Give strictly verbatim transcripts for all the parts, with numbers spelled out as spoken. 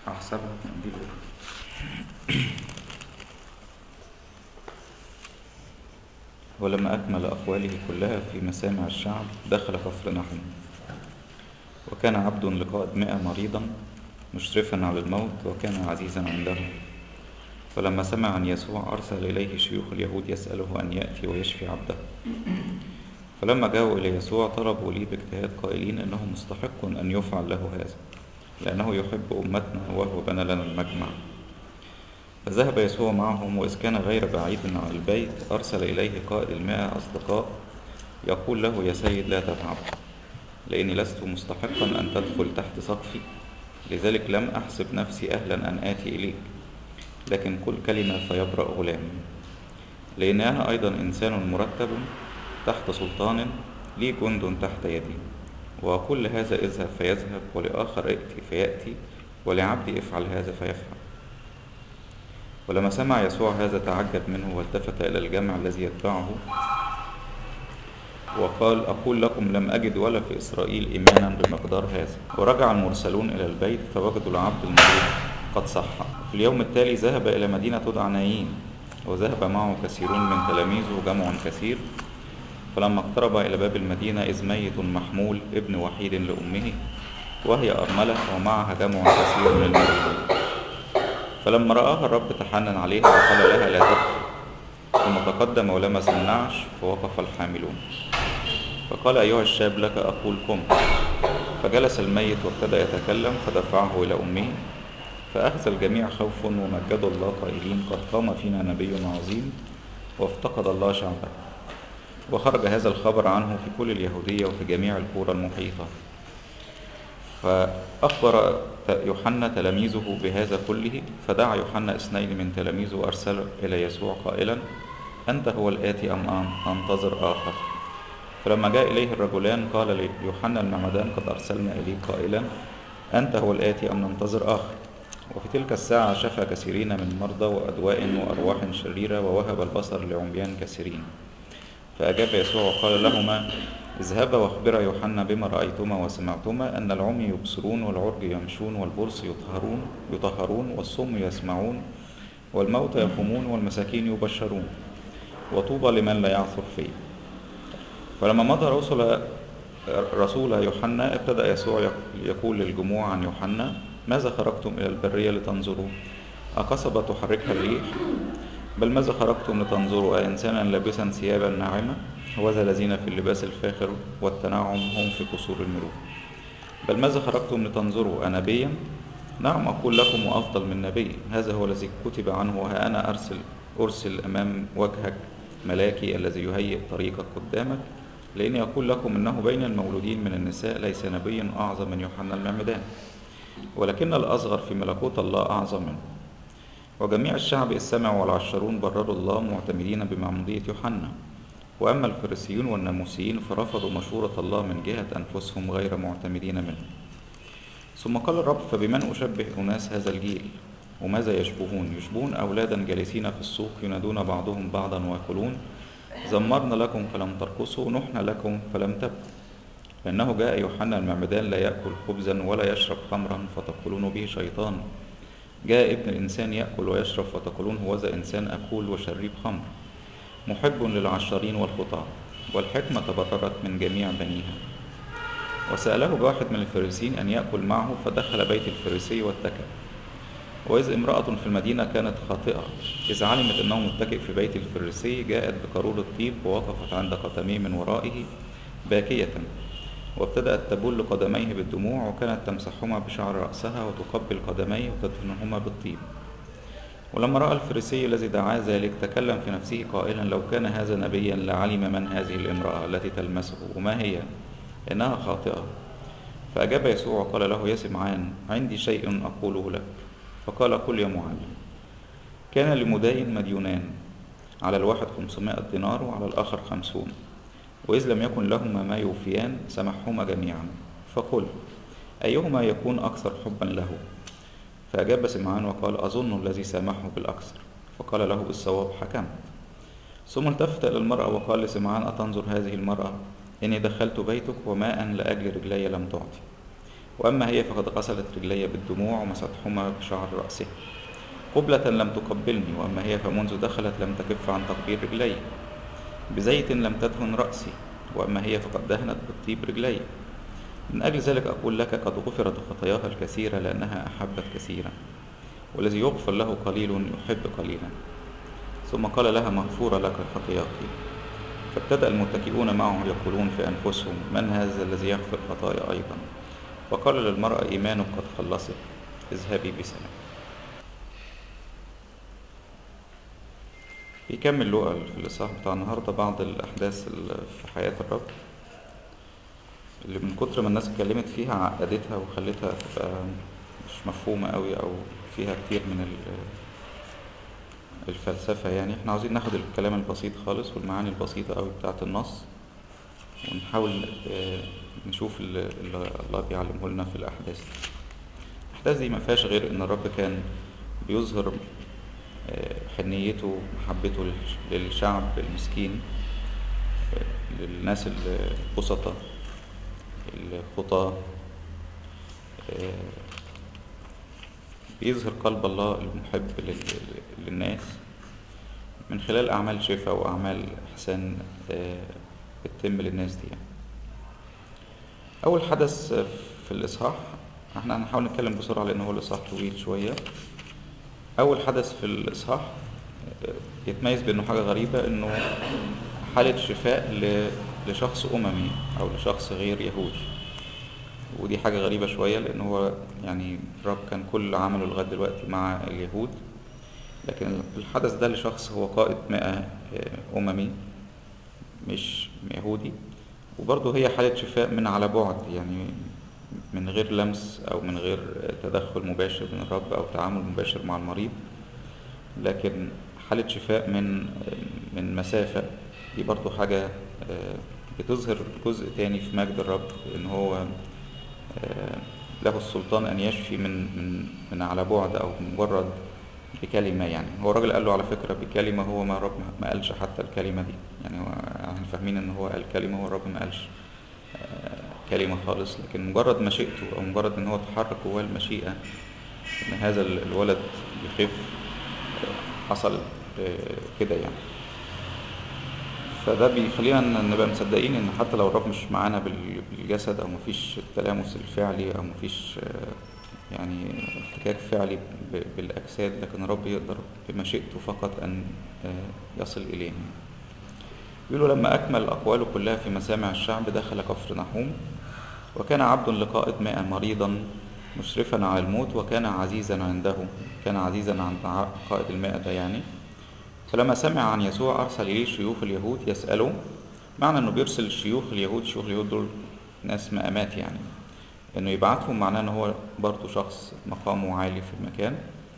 أحسبها دي الأولى. ولما أكمل أقواله كلها في مسامع الشعب دخل كفرنحوم، وكان عبد لقائد مئة مريضا مشرفا على الموت وكان عزيزا عنده. فلما سمع عن يسوع أرسل إليه شيوخ اليهود يسأله أن يأتي ويشفي عبده. فلما جاءوا إلى يسوع طلبوا لي باجتهاد قائلين إنه مستحق أن يفعل له هذا، لأنه يحب أمتنا وهو بنى لنا المجمع. فذهب يسوع معهم، وإذ كان غير بعيد عن البيت أرسل إليه قائد المئة أصدقاء يقول له: يا سيد لا تتعب، لأني لست مستحقا أن تدخل تحت سقفي، لذلك لم أحسب نفسي أهلا أن آتي إليك، لكن قل كلمة فيبرأ غلامي. لأن أنا أيضا إنسان مرتب تحت سلطان، لي جند تحت يدي، وأقول هذا اذهب فيذهب، ولآخر ائتي فيأتي، ولعبدي افعل هذا فيفعل. ولما سمع يسوع هذا تعجب منه، والتفت إلى الجمع الذي يتبعه وقال: أقول لكم لم أجد ولا في إسرائيل إيمانا بمقدار هذا. ورجع المرسلون إلى البيت فوجدوا العبد المريض قد صح. في اليوم التالي ذهب إلى مدينة تدعى نايين، وذهب معه كثيرون من تلاميذه جمع كثير. فلما اقترب إلى باب المدينة إذ ميت محمول ابن وحيد لأمه، وهي أرملة، ومعها جمع كثير من المريضين. فلما رآها الرب تحنن عليها وقال لها: لا تبكي. ثم تقدم ولمس النعش فوقف الحاملون، فقال: أيها الشاب لك أقول قم. فجلس الميت وابتدأ يتكلم، فدفعه إلى أمه. فأخذ الجميع خوف ومجدوا الله قائلين: قد قام فينا نبي عظيم، وافتقد الله شعبه. وخرج هذا الخبر عنه في كل اليهودية وفي جميع القرى المحيطة. فأخبر يوحنا تلاميذه بهذا كله، فدعا يوحنا اثنين من تلاميذه وأرسل إلى يسوع قائلا: أنت هو الآتي أم أنتظر آخر؟ فلما جاء إليه الرجلان قال ليوحنا المعمدان: قد أرسلنا إليك قائلا: أنت هو الآتي أم ننتظر آخر؟ وفي تلك الساعة شفى كثيرين من مرضى وأدواء وأرواح شريرة، ووهب البصر لعميان كثيرين. فأجاب يسوع وقال لهما: اذهبا واخبرا يوحنا بما رأيتما وسمعتما، أن العمي يبصرون، والعرج يمشون، والبرص يطهرون يطهرون والصم يسمعون، والموتى يقومون، والمساكين يبشرون، وطوبى لمن لا يعثر فيه. فلما مضى رسل رسول يوحنا ابتدأ يسوع يقول للجموع عن يوحنا: ماذا خرجتم إلى البرية لتنظروا؟ أقصبة تحركها الريح؟ بل ماذا خرجتم لتنظروا؟ أإنسانا لابسا ثيابا ناعمة؟ وذا الذين في اللباس الفاخر والتنعم هم في قصور الملوك. بل ماذا خرجتم لتنظروا؟ أنبيا؟ نعم أقول لكم وأفضل من نبي. هذا هو الذي كتب عنه: وها أنا أرسل أرسل أمام وجهك ملاكي الذي يهيئ طريقك قدامك. لأني أقول لكم إنه بين المولودين من النساء ليس نبي أعظم من يوحنا المعمدان، ولكن الأصغر في ملكوت الله أعظم منه. وجميع الشعب إذ سمعوا والعشرون برروا الله معتمدين بمعمودية يوحنا. وأما الفريسيون والناموسيين فرفضوا مشورة الله من جهة أنفسهم غير معتمدين منه. ثم قال الرب: فبمن أشبه أناس هذا الجيل؟ وماذا يشبهون؟ يشبهون أولادا جالسين في السوق ينادون بعضهم بعضا ويقولون: زمرنا لكم فلم ترقصوا، نحن لكم فلم تبكوا. فإنه جاء يوحنا المعمدان لا يأكل خبزا ولا يشرب خمرا فتقولون به شيطان. جاء ابن الإنسان يأكل ويشرب فتقولون هوذا إنسان أكول وشريب خمر، محب للعشارين والخطاة، والحكمة تبررت من جميع بنيها. وسأله واحد من الفريسيين أن يأكل معه، فدخل بيت الفريسي واتكأ. وإذ امرأة في المدينة كانت خاطئة، إذ علمت أنه متكئ في بيت الفريسي، جاءت بقارورة طيب ووقفت عند قدميه من ورائه باكية، وابتدأت تبل قدميه بالدموع، وكانت تمسحهما بشعر رأسها وتقبل قدميه وتدفنهما بالطيب. ولما رأى الفريسي الذي دعاه ذلك تكلم في نفسه قائلا: لو كان هذا نبيا لعلم من هذه الامرأة التي تلمسه وما هي، إنها خاطئة. فأجاب يسوع وقال له: يا سمعان، عندي شيء أقوله لك. فقال: قل يا معلم. كان لمداين مديونان، على الواحد خمسمائة دينار وعلى الآخر خمسون، وإذ لم يكن لهما ما يوفيان سمحهما جميعا. فقل: أيهما يكون أكثر حبا له؟ فأجاب سمعان وقال: أظن الذي سامحه بالأكثر. فقال له: بالصواب حكمت. ثم التفت إلى المرأة وقال لسمعان: أتنظر هذه المرأة؟ إني دخلت بيتك وماء لأجل رجلي لم تعطي، وأما هي فقد غسلت رجلي بالدموع ومسحتهما بشعر رأسها. قبلة لم تقبلني، وأما هي فمنذ دخلت لم تكف عن تقبيل رجلي. بزيت لم تدهن رأسي، وأما هي فقد دهنت بالطيب رجلي. من أجل ذلك أقول لك قد غفرت خطاياها الكثيرة لأنها أحبت كثيرا، والذي يغفر له قليل يحب قليلا. ثم قال لها مغفورة لك خطاياك. فابتدأ المتكئون معه يقولون في أنفسهم من هذا الذي يغفر خطايا أيضا؟ وقال للمرأة إيمانك قد خلصك، اذهبي بسلام. بيكمل لوقا في الإصحاح بتاع النهاردة بعض الأحداث في حياة الرب اللي من كتر ما الناس اتكلمت فيها عقدتها وخلتها تبقى مش مفهومة قوي أو فيها كتير من الفلسفة. يعني احنا عاوزين ناخد الكلام البسيط خالص والمعاني البسيطة قوي بتاعة النص، ونحاول نشوف اللي الله بيعلمه لنا في الأحداث دي. الأحداث دي ما فيهاش غير إن الرب كان بيظهر حنيته ومحبته للشعب المسكين، للناس البسطة الخطاة. بيظهر قلب الله المحب للناس من خلال أعمال شفاء وأعمال إحسان بتتم للناس دي. أول حدث في الإصحاح، احنا هنحاول نتكلم بسرعة لأنه هو الإصحاح طويل شوية. أول حدث في الإصحاح يتميز بأنه حاجة غريبة، أنه حالة شفاء لشخص أممي أو لشخص غير يهودي. ودي حاجة غريبة شوية، لأنه هو يعني الرب كان كل عمله لغاية دلوقتي مع اليهود، لكن الحدث ده لشخص هو قائد مئة أممي مش يهودي. وبرضه هي حالة شفاء من على بعد، يعني من غير لمس أو من غير تدخل مباشر من الرب أو تعامل مباشر مع المريض، لكن حالة شفاء من من مسافة. دي برضه حاجة بتظهر جزء تاني في مجد الرب، إن هو له السلطان أن يشفي من من من على بعد أو مجرد بكلمة. يعني هو الراجل قال له على فكرة بكلمة، هو ما الرب ما قالش حتى الكلمة دي. يعني هو يعني فاهمين إن هو قال كلمة، هو الرب ما قالش كلمة خالص، لكن مجرد مشيئته أو مجرد إن هو تحرك جواه المشيئة إن هذا الولد يخف، حصل كده يعني. فده بيخلينا نبقى مصدقين إن حتى لو الرب مش معانا بالجسد أو مفيش التلامس الفعلي أو مفيش يعني احتكاك فعلي بالأجساد، لكن الرب يقدر بمشيئته فقط أن يصل إلينا. يقولوا لما أكمل أقواله كلها في مسامع الشعب دخل كفرنحوم، وكان عبد لقائد ماء مريضا مشرفا على الموت، وكان عزيزا عنده، كان عزيزا عند قائد الماء ده يعني. فلما سمع عن يسوع أرسل إليه شيوخ اليهود يسألوا. معنى أنه بيرسل شيوخ اليهود، شيوخ اليهود دول ناس مقامات، يعني أنه يبعتهم معناه أنه هو برضو شخص مقامه عالي في المكان.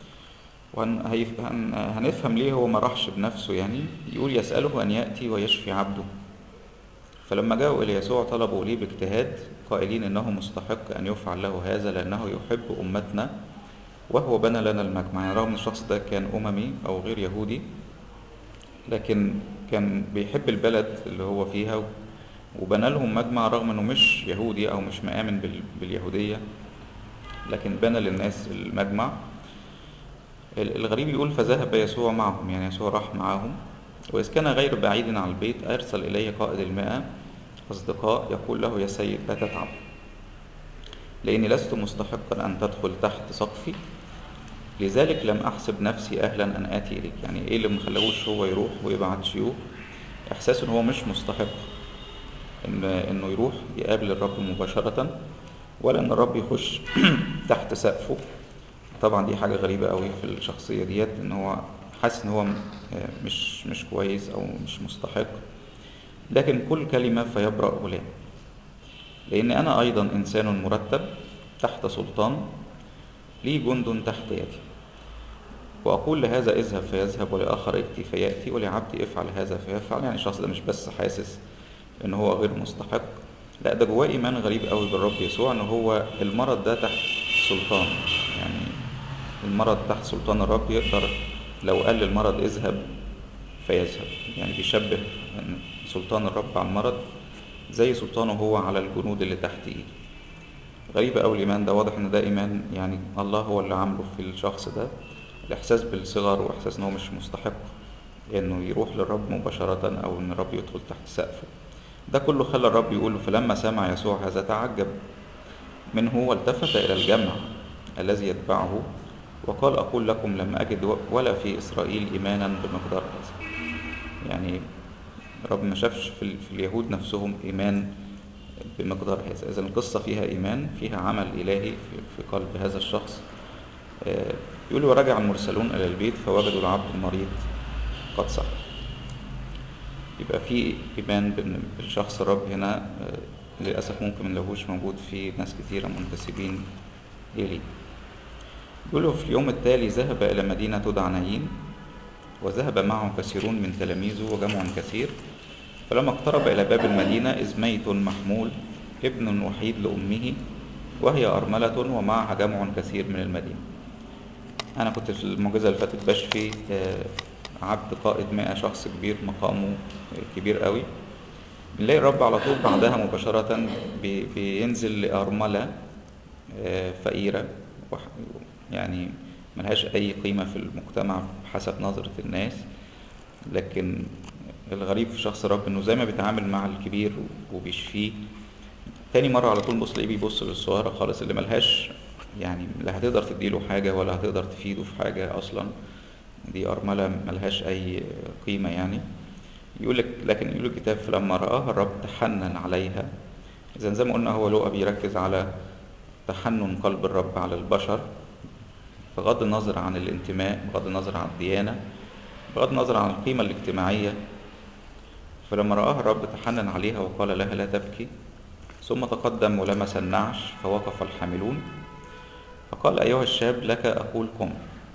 وهنفهم ليه هو ما راحش بنفسه. يعني يقول يسأله أن يأتي ويشفي عبده. فلما جاءوا إلى يسوع طلبوا ليه باجتهاد قائلين إنه مستحق أن يفعل له هذا لأنه يحب أمتنا وهو بنى لنا المجمع. يعني رغم أن الشخص ده كان أممي أو غير يهودي، لكن كان بيحب البلد اللي هو فيها وبنى لهم مجمع، رغم أنه مش يهودي أو مش مآمن باليهودية، لكن بنى للناس المجمع. الغريب يقول فذهب يسوع معهم، يعني يسوع راح معهم. وإذ كان غير بعيد عن البيت أرسل إليه قائد المئة أصدقاء يقول له يا سيد لا تتعب، لأني لست مستحقا أن تدخل تحت سقفي، لذلك لم أحسب نفسي أهلا أن آتي إليك. يعني إيه اللي مخلوش هو يروح ويبعت شيوخ؟ إحساس إن هو مش مستحق إن إنه يروح يقابل الرب مباشرة، ولا إن الرب يخش تحت سقفه. طبعا دي حاجة غريبة قوي في الشخصية ديت، إن هو حاسس إن هو مش مش كويس أو مش مستحق. لكن كل كلمة فيبرأ غلام، لأن أنا أيضا إنسان مرتب تحت سلطان، لي جند تحت يدي، وأقول لهذا اذهب فيذهب، ولآخر ائتي فيأتي، ولعبدي افعل هذا فيفعل. يعني الشخص ده مش بس حاسس إن هو غير مستحق، لا ده جواه إيمان غريب قوي بالرب يسوع، إن هو المرض ده تحت سلطان. يعني المرض تحت سلطان الرب، يقدر لو قال للمرض اذهب فيذهب. يعني بيشبه سلطان الرب على المرض زي سلطانه هو على الجنود اللي تحت ايده. غريبة أوي الإيمان ده، واضح إن ده إيمان يعني الله هو اللي عامله في الشخص ده، الإحساس بالصغر وإحساس إن هو مش مستحق إنه يروح للرب مباشرة أو إن الرب يدخل تحت سقفه. ده كله خلى الرب يقول: فلما سمع يسوع هذا تعجب منه والتفت إلى الجمع الذي يتبعه وقال: أقول لكم لم أجد ولا في إسرائيل إيمانا بمقدار هذا. يعني الرب ما شافش في, في اليهود نفسهم إيمان بمقدار هذا. إذن القصة فيها إيمان، فيها عمل إلهي في قلب هذا الشخص. يقول: ورجع المرسلون إلى البيت فوجدوا العبد المريض قد صح. يبقى في إيمان بالشخص الرب هنا للأسف ممكن ملهوش موجود في ناس كثيرة منتسبين إليه. يقول: في اليوم التالي ذهب إلى مدينة تدعى نايين وذهب معه كثيرون من تلاميذه وجمع كثير، فلما اقترب إلى باب المدينة إذ ميت محمول ابن وحيد لأمه وهي أرملة ومعها جمع كثير من المدينة. أنا كنت في المعجزة اللي فاتت بشفي عبد قائد مئة شخص كبير، مقامه كبير قوي. بنلاقي الرب على طول بعدها مباشرة بينزل لأرملة فقيرة يعني ملهاش أي قيمة في المجتمع بحسب نظرة الناس، لكن الغريب في شخص الرب إنه زي ما بيتعامل مع الكبير وبيشفيه، تاني مرة على طول بص ليه بيبص للصغيرة خالص اللي ملهاش يعني لا هتقدر تديله حاجة ولا هتقدر تفيده في حاجة أصلا. دي أرملة ملهاش أي قيمة يعني. يقول لك لكن يقول الكتاب: فلما رآها الرب تحنن عليها. إذا زي ما قلنا هو لوقا بيركز على تحنن قلب الرب على البشر بغض النظر عن الانتماء، بغض النظر عن الديانة، بغض النظر عن القيمة الاجتماعية. فلما رآها الرب تحنن عليها وقال لها: لا تبكي. ثم تقدم ولمس النعش فوقف الحاملون فقال: أيها الشاب لك أقول قم.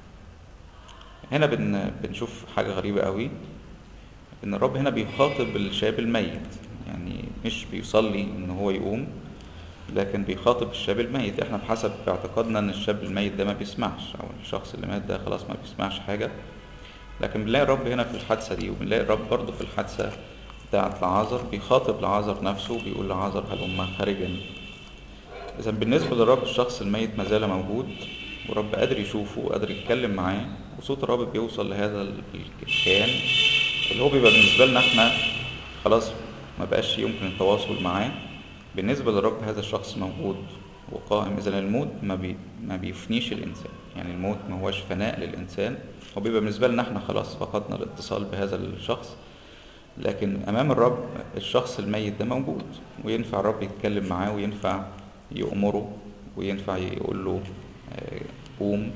هنا بن بنشوف حاجة غريبة قوي، إن الرب هنا بيخاطب الشاب الميت، يعني مش بيصلي إن هو يقوم، لكن بيخاطب الشاب الميت. احنا بحسب اعتقادنا ان الشاب الميت ده ما بيسمعش، او الشخص اللي مات ده خلاص ما بيسمعش حاجة، لكن بنلاقي الرب هنا في الحادثة دي، وبنلاقي الرب برضه في الحادثة بتاعت لعازر بيخاطب لعازر نفسه، بيقول لعازر هلم خارجا. إذا بالنسبة للرب الشخص الميت ما زال موجود، والرب قادر يشوفه وقادر يتكلم معاه، وصوت الرب بيوصل لهذا الكيان اللي هو بيبقى بالنسبة لنا احنا خلاص ما بقاش يمكن التواصل معاه. بالنسبة للرب هذا الشخص موجود وقائم. إذن الموت ما, بي ما بيفنيش الإنسان، يعني الموت ما هوش فناء للإنسان، هو بيبقى بالنسبة لنا احنا خلاص فقدنا الاتصال بهذا الشخص، لكن أمام الرب الشخص الميت ده موجود، وينفع الرب يتكلم معاه وينفع يأمره وينفع يقول له قوم.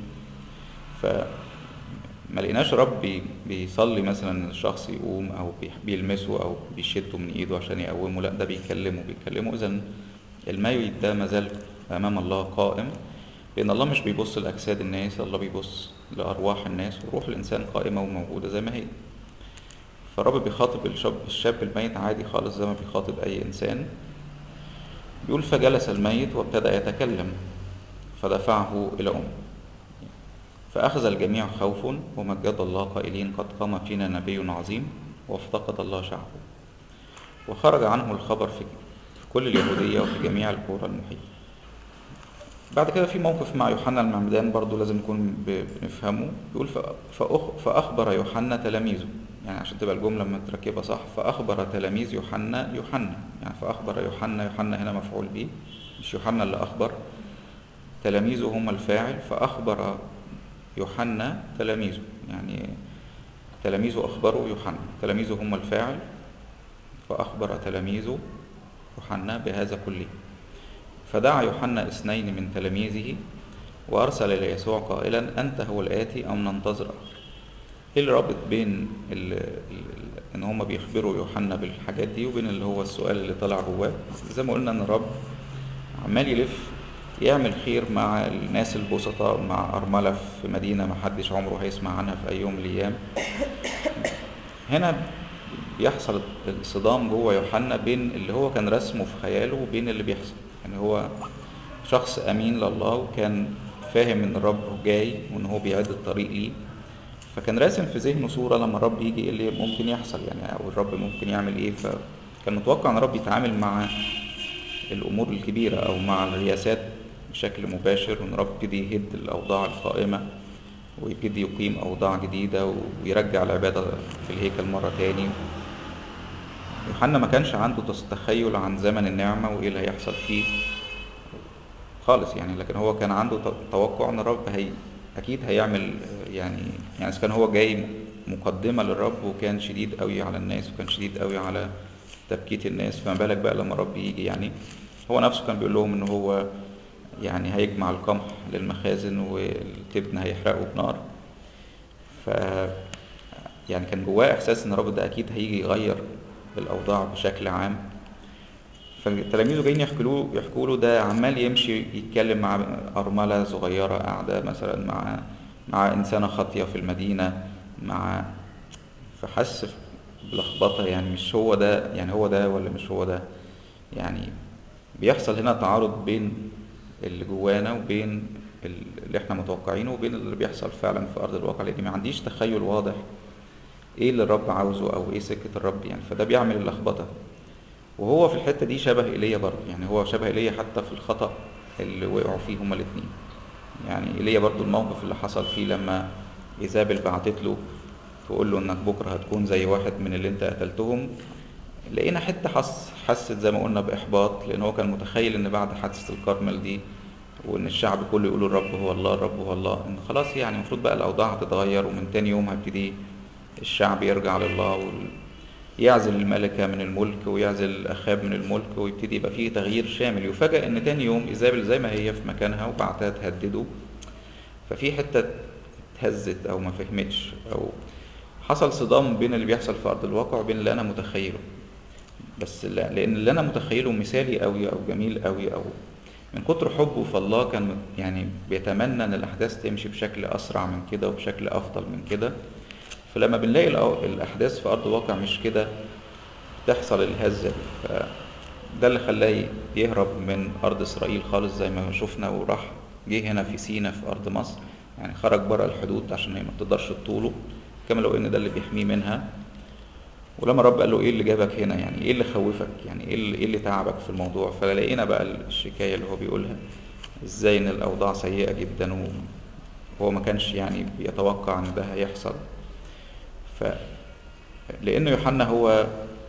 فما لقيناش رب بيصلي مثلا الشخص يقوم أو بيلمسه أو بيشده من إيده عشان يقومه، لا ده بيكلمه بيكلمه إذن الميت ده مازال أمام الله قائم، لأن الله مش بيبص لأجساد الناس، الله بيبص لأرواح الناس، وروح الإنسان قائمة وموجودة زي ما هي. فالرب بيخاطب الشاب, الشاب الميت عادي خالص زي ما بيخاطب أي إنسان. بيقول: فجلس الميت وابتدأ يتكلم فدفعه إلى أمه، فأخذ الجميع خوف ومجد الله قائلين: قد قام فينا نبي عظيم وافتقد الله شعبه. وخرج عنه الخبر في كل اليهودية وفي جميع القرى المحيطة. بعد كده في موقف مع يوحنا المعمدان برضو لازم نكون بنفهمه. يقول: فأخبر يوحنا تلاميذه، يعني عشان تبقى الجملة متركبة صح، فأخبر تلاميذ يوحنا يوحنا يعني فأخبر يوحنا يوحنا هنا مفعول به، مش يوحنا اللي أخبر، تلاميذه هم الفاعل. فأخبر يوحنا تلاميذه، يعني تلاميذه أخبروا يوحنا، تلاميذه هم الفاعل. فأخبر تلاميذه يوحنا بهذا كله. فدعا يوحنا اثنين من تلاميذه وأرسل إلى يسوع قائلا: أنت هو الآتي أم ننتظر آخر؟ إيه اللي رابط بين ال ال إن هم بيخبروا يوحنا بالحاجات دي وبين اللي هو السؤال اللي طلع جواه؟ زي ما قلنا إن الرب عمال يلف يعمل خير مع الناس البسطاء، مع أرملة في مدينة ما حدش عمره هيسمع عنها في أي يوم من الأيام. هنا بيحصل الصدام جوه يوحنا بين اللي هو كان رسمه في خياله وبين اللي بيحصل. يعني هو شخص أمين لله وكان فاهم إن الرب جاي وإن هو بيعد الطريق ليه، فكان راسم في ذهنه صورة لما الرب يجي إيه اللي ممكن يحصل، يعني أو الرب ممكن يعمل إيه. فكان متوقع إن الرب يتعامل مع الأمور الكبيرة أو مع الرياسات بشكل مباشر، وإن رب يبتدي يهد الأوضاع القائمة ويبتدي يقيم أوضاع جديدة ويرجع العبادة في الهيكل مرة تاني. يوحنا ما كانش عنده تخيل عن زمن النعمة وإيه اللي هيحصل فيه خالص يعني، لكن هو كان عنده توقع أن الرب هي أكيد هيعمل يعني يعني إذا كان هو جاي مقدمة للرب وكان شديد قوي على الناس وكان شديد قوي على تبكيت الناس، فما بالك بقى لما الرب يجي. يعني هو نفسه كان بيقول لهم إن هو يعني هيجمع القمح للمخازن والتبن هيحرقه بنار. ف يعني كان جواه إحساس إن الرب ده أكيد هيجي يغير الأوضاع بشكل عام. فالتلاميذ جايين يحكوا له يحكوا له ده عمال يمشي يتكلم مع أرملة صغيرة قاعدة مثلا مع مع إنسانة خاطية في المدينة مع فحس بلخبطة، يعني مش هو ده، يعني هو ده ولا مش هو ده. يعني بيحصل هنا تعارض بين اللي جوانا وبين اللي احنا متوقعينه وبين اللي بيحصل فعلا في أرض الواقع، لأن ما عنديش تخيل واضح ايه اللي الرب عاوزه او ايه سكة الرب يعني، فده بيعمل اللخبطة. وهو في الحتة دي شبه إيليا برضه، يعني هو شبه إيليا حتى في الخطأ اللي وقعوا فيه هما الاتنين. يعني إيليا برضه الموقف اللي حصل فيه لما إيزابل بعتت له تقول له انك بكرة هتكون زي واحد من اللي انت قتلتهم، لقينا حتة حس حست زي ما قلنا بإحباط، لأن هو كان متخيل ان بعد حادثة الكرمل دي وان الشعب كله يقول الرب هو الله الرب هو الله، ان خلاص يعني المفروض بقى الأوضاع هتتغير ومن تاني يوم هيبتدي الشعب يرجع لله ويعزل الملكة من الملك ويعزل أخاب من الملك ويبتدي يبقى فيه تغيير شامل. يفاجأ ان تاني يوم إيزابل زي ما هي في مكانها وبعتها تهدده، ففي حتة اتهزت او ما فهمتش او حصل صدام بين اللي بيحصل في أرض الواقع وبين اللي أنا متخيله. بس لا، لأن اللي أنا متخيله مثالي أوي أو جميل أوي أو من كتر حبه في الله كان يعني بيتمنى أن الأحداث تمشي بشكل أسرع من كده وبشكل أفضل من كده. فلما بنلاقي الأحداث في أرض الواقع مش كده تحصل الهزة دي، فده اللي خلاه يهرب من أرض إسرائيل خالص زي ما شفنا، وراح جه هنا في سينا في أرض مصر، يعني خرج بره الحدود عشان هي ما تقدرش تطوله، كما لو ان ده اللي بيحميه منها. ولما الرب قال له ايه اللي جابك هنا، يعني ايه اللي خوفك، يعني ايه اللي, إيه اللي تعبك في الموضوع، فلقينا بقى الشكاية اللي هو بيقولها ازاي ان الاوضاع سيئة جدا وهو ما كانش يعني بيتوقع ان ده هيحصل. ف لانه يوحنا هو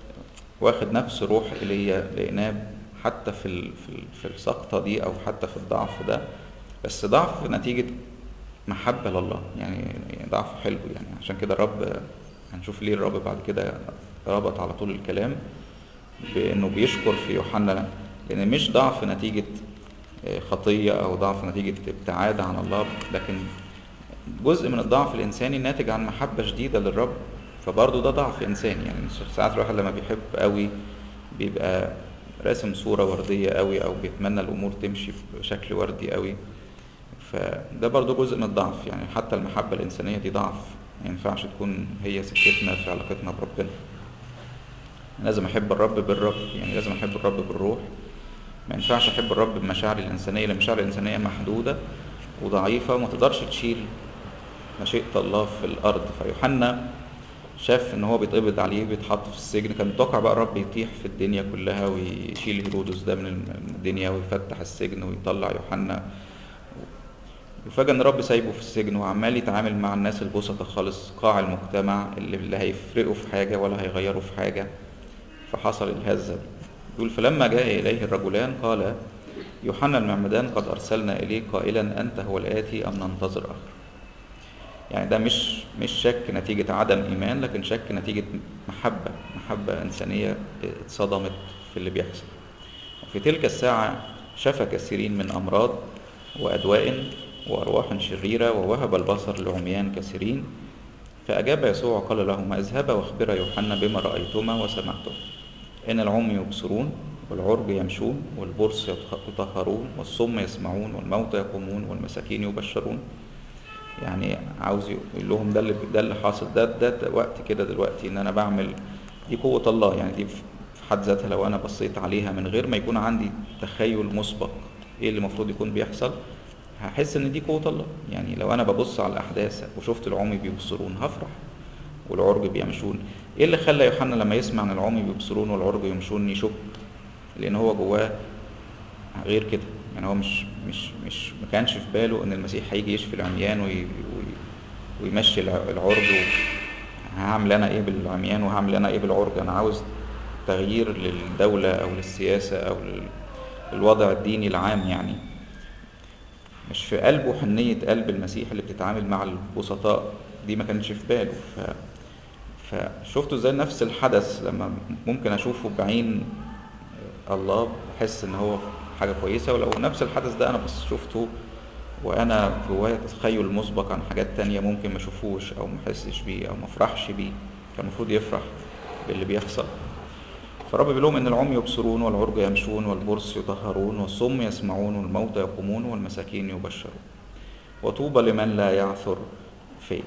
واخد نفس روح ايليا، لقيناه حتى في ال... في, ال... في السقطة دي او حتى في الضعف ده، بس ضعف نتيجة محبة لله، يعني ضعف حلو. يعني عشان كده الرب هنشوف ليه الرب بعد كده ربط على طول الكلام بأنه بيشكر في يوحنا، لأن مش ضعف نتيجة خطية أو ضعف نتيجة ابتعاد عن الله، لكن جزء من الضعف الإنساني ناتج عن محبة شديدة للرب، فبرضه ده ضعف إنساني. يعني ساعات الواحد لما بيحب قوي بيبقى راسم صورة وردية قوي أو بيتمنى الأمور تمشي بشكل وردي قوي، فده برضو جزء من الضعف. يعني حتى المحبة الإنسانية دي ضعف، ما ينفعش تكون هي سكتنا في علاقتنا بربنا. لازم أحب الرب بالرب، يعني لازم أحب الرب بالروح، ما ينفعش أحب الرب بمشاعري الإنسانية، لأن المشاعر الإنسانية محدودة وضعيفة وما تقدرش تشيل مشيئة الله في الأرض. فيوحنا شاف إن هو بيتقبض عليه بيتحط في السجن، كان متوقع بقى الرب يطيح في الدنيا كلها ويشيل هيرودس ده من الدنيا ويفتح السجن ويطلع يوحنا. يفاجأ ان الرب سايبه في السجن وعمال يتعامل مع الناس البسطة خالص، قاع المجتمع اللي لا هيفرقوا في حاجة ولا هيغيروا في حاجة. فحصل الهزة. يقول فلما جاء إليه الرجلان قال يوحنا المعمدان قد أرسلنا إليه قائلا أنت هو الآتي أم ننتظر آخر. يعني ده مش مش شك نتيجة عدم إيمان، لكن شك نتيجة محبة محبة إنسانية اتصدمت في اللي بيحصل. وفي تلك الساعة شفى كثيرين من أمراض وأدواء وأرواح شريرة ووهب البصر لعميان كثيرين. فأجاب يسوع وقال لهما اذهبا واخبرا يوحنا بما رأيتما وسمعتم، إن العمي يبصرون والعرج يمشون والبرص يطهرون والصم يسمعون والموتى يقومون والمساكين يبشرون. يعني عاوز يقول لهم ده اللي ده اللي حاصل، ده ده, ده وقت كده دلوقتي ان انا بعمل دي قوة الله. يعني دي في حد ذاتها لو انا بصيت عليها من غير ما يكون عندي تخيل مسبق ايه اللي المفروض يكون بيحصل، هحس ان دي قوة الله. يعني لو انا ببص على الاحداث وشفت العمي بيبصرون هفرح والعرج بيمشون. ايه اللي خلى يوحنا لما يسمع ان العمي بيبصرون والعرج يمشون يشك؟ لان هو جواه غير كده. يعني هو مش مش مش ما كانش في باله ان المسيح هيجي يشفي العميان وي- وي- ويمشي الع- العرج. هعمل انا ايه بالعميان وهعمل انا ايه بالعرج؟ انا عاوز تغيير للدولة او للسياسة او لل- للوضع الديني العام يعني. مش في قلبه حنية قلب المسيح اللي بتتعامل مع البسطاء دي، ما كانش في باله. ف... فشفته زي نفس الحدث لما ممكن اشوفه بعين الله بحس ان هو حاجة كويسة، ولو نفس الحدث ده انا بس شفته وانا جوايا تخيل مسبق عن حاجات تانية ممكن ما اشوفوش او ما احسش بيه او ما افرحش بيه، كان المفروض يفرح باللي بيحصل. فرب بيقول لهم ان العمي يبصرون والعرج يمشون والبرص يطهرون والصم يسمعون والموتى يقومون والمساكين يبشرون وطوبى لمن لا يعثر فيه.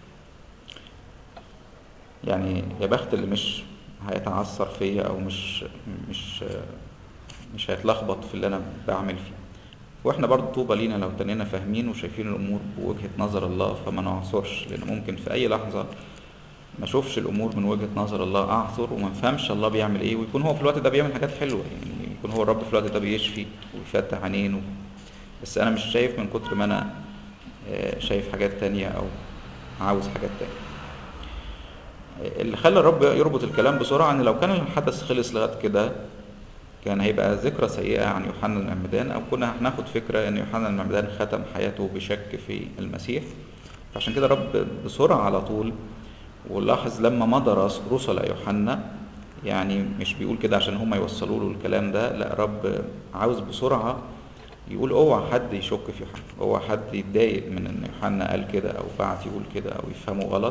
يعني يا بخت اللي مش هيتعثر فيا او مش مش مش هيتلخبط في اللي انا بعمل فيه. واحنا برضو طوبى لينا لو تنينا فاهمين وشايفين الامور بوجهة نظر الله فما نعثرش، لان ممكن في اي لحظة ما اشوفش الامور من وجهة نظر الله اعثر وما افهمش الله بيعمل ايه، ويكون هو في الوقت ده بيعمل حاجات حلوة، يعني يكون هو الرب في الوقت ده بيشفي ويفتح عينين، بس انا مش شايف من كتر ما انا آه، شايف حاجات تانية او عاوز حاجات تانية. اللي خلى الرب يربط الكلام بسرعة ان لو كان الحدث خلص لغاية كده كان هيبقى ذكرى سيئة عن يوحنا المعمدان، او كنا هناخد فكرة ان يوحنا المعمدان ختم حياته بشك في المسيح. فعشان كده الرب بسرعة على طول. ولاحظ لما مضى رس- رسل يوحنا، يعني مش بيقول كده عشان هم يوصلوا له الكلام ده، لا، رب عاوز بسرعة يقول اوعى حد يشك في يوحنا، اوعى حد يتضايق من ان يوحنا قال كده او بعت يقول كده او يفهمه غلط.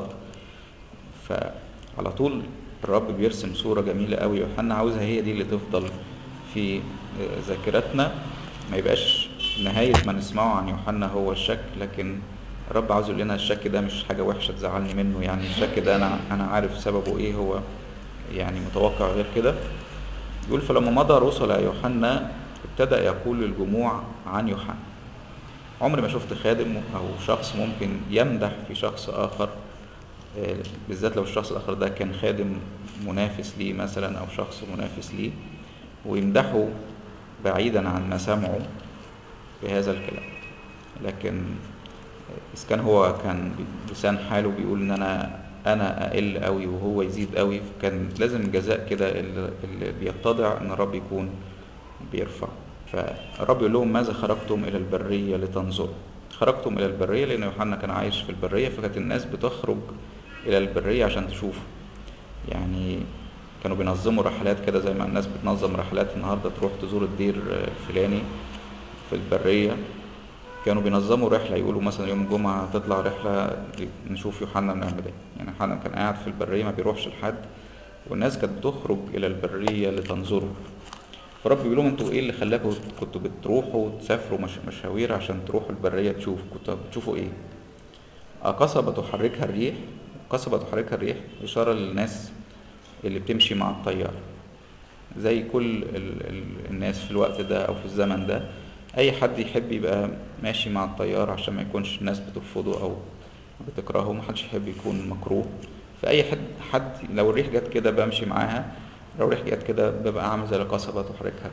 فعلى طول الرب بيرسم صورة جميلة قوي يوحنا عاوزها هي دي اللي تفضل في ذاكرتنا، ما يبقاش نهاية ما نسمعه عن يوحنا هو الشك، لكن الرب عاوز يقول لنا الشك ده مش حاجة وحشة تزعلني منه، يعني الشك ده أنا أنا عارف سببه إيه، هو يعني متوقع غير كده. يقول فلما مضى رسل يوحنا ابتدأ يقول للجموع عن يوحنا. عمري ما شفت خادم أو شخص ممكن يمدح في شخص آخر، آه، بالذات لو الشخص الآخر ده كان خادم منافس ليه مثلا أو شخص منافس ليه، ويمدحه بعيدا عن ما سمعه بهذا الكلام. لكن إذا كان هو كان بلسان حاله بيقول إن أنا أنا أقل قوي وهو يزيد قوي، فكان لازم الجزاء كده اللي اللي بيتضع إن الرب يكون بيرفع. فالرب يقول لهم ماذا خرجتم إلى البرية لتنظروا؟ خرجتم إلى البرية لأن يوحنا كان عايش في البرية، فكانت الناس بتخرج إلى البرية عشان تشوفه. يعني كانوا بينظموا رحلات كده زي ما الناس بتنظم رحلات النهاردة تروح تزور الدير الفلاني في البرية. كانوا بينظموا رحلة، يقولوا مثلا يوم الجمعة تطلع رحلة نشوف يوحنا المعمدان. يعني يوحنا كان قاعد في البرية ما بيروحش لحد، والناس كانت بتخرج إلى البرية لتنظره. فرب بيقول لهم انتوا ايه اللي خلاكم كنتوا بتروحوا تسافروا مش مشاوير عشان تروحوا البرية تشوفوا؟ كنتوا بتشوفوا ايه؟ قصبة تحركها الريح. قصبة تحركها الريح إشارة للناس اللي بتمشي مع التيار، زي كل ال ال الناس في الوقت ده أو في الزمن ده. أي حد يحب يبقى ماشي مع التيار عشان ما يكونش الناس بترفضه أو بتكرهه، محدش يحب يكون مكروه. فأي حد حد لو الريح جت كده بمشي معاها، لو الريح جت كده ببقى عامل زي القصبة تحركها.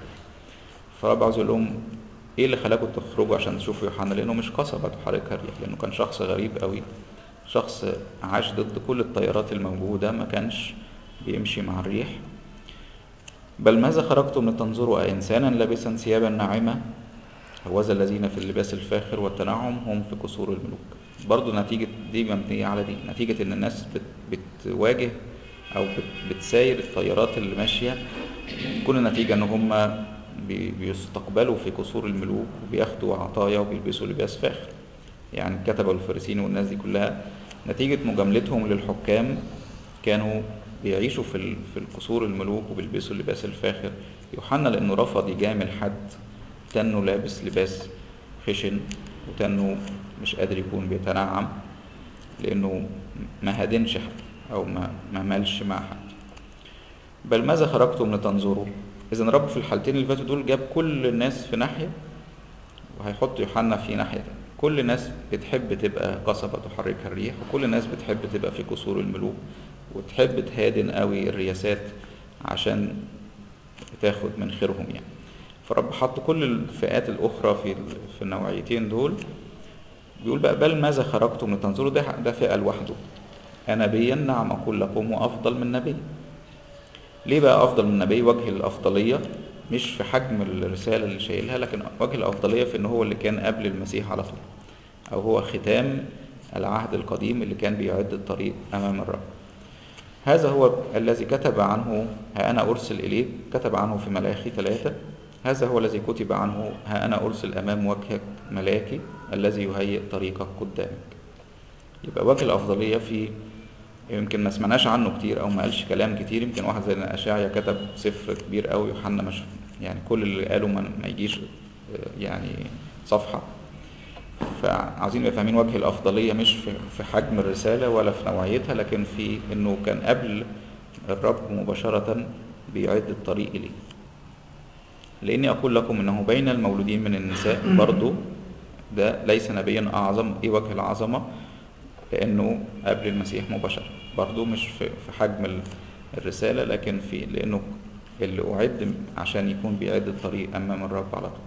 فرب عاوز يقول لهم ايه اللي خلاكم تخرجوا عشان تشوفوا يوحنا؟ لانه مش قصبة تحركها الريح، لانه كان شخص غريب قوي، شخص عاش ضد كل التيارات الموجودة، ما كانش بيمشي مع الريح. بل ماذا خرجتم لتنظروا أإنسانا لابسا ثيابا ناعمة؟ هوذا الذين في اللباس الفاخر والتنعم هم في قصور الملوك. برضو نتيجة دي مبنية على دي، نتيجة ان الناس بت بتواجه او بت بتساير التيارات اللي ماشية، كل النتيجة ان هم بي- بيستقبلوا في قصور الملوك وبياخدوا عطايا وبيلبسوا لباس فاخر. يعني الكتبة والفارسين والناس دي كلها نتيجة مجاملتهم للحكام كانوا بيعيشوا في ال- في القصور الملوك وبيلبسوا اللباس الفاخر. يوحنا لأنه رفض يجامل حد، تنه لابس لباس خشن، وتنه مش قادر يكون بيتنعم، لأنه ما هدنش حد أو ما ما مالش مع حد. بل ماذا خرجتم لتنظروا؟ إذن رب في الحالتين اللي فاتوا دول جاب كل الناس في ناحية وهيحط يوحنا في ناحية تانية. كل الناس بتحب تبقى قصبة تحركها الريح، وكل الناس بتحب تبقى في قصور الملوك وتحب تهادن قوي الرياسات عشان تاخد من خيرهم يعني. فرب حط كل الفئات الأخرى في في النوعيتين دول. بيقول بقى بل ماذا خرجتم لتنظروا، ده ده فئة لوحده. أنبيا نعم أقول لكم وأفضل من نبي. ليه بقى أفضل من نبي؟ وجه الأفضلية مش في حجم الرسالة اللي شايلها، لكن وجه الأفضلية في إن هو اللي كان قبل المسيح على طول، أو هو ختام العهد القديم اللي كان بيعد الطريق أمام الرب. هذا هو الذي كتب عنه ها أنا أرسل إليك، كتب عنه في ملاخي ثلاثة. هذا هو الذي كتب عنه ها أنا أرسل أمام وجهك ملاكي الذي يهيئ طريقك قدامك. يبقى وجه الأفضلية في يمكن ما سمعناش عنه كتير أو ما قالش كلام كتير. يمكن واحد زي أشعيا كتب سفر كبير قوي، يوحنا مش يعني كل اللي قاله ما يجيش يعني صفحة. فعاوزين نبقى فاهمين وجه الأفضلية مش في حجم الرسالة ولا في نوعيتها، لكن في إنه كان قبل الرب مباشرة بيعد الطريق إليه. لأني أقول لكم إنه بين المولودين من النساء برضو ده ليس نبيا أعظم. إيه وجه العظمة؟ لأنه قبل المسيح مباشرة، برضو مش في حجم الرسالة، لكن في لأنه اللي أعد عشان يكون بيعد الطريق أمام الرب على طول.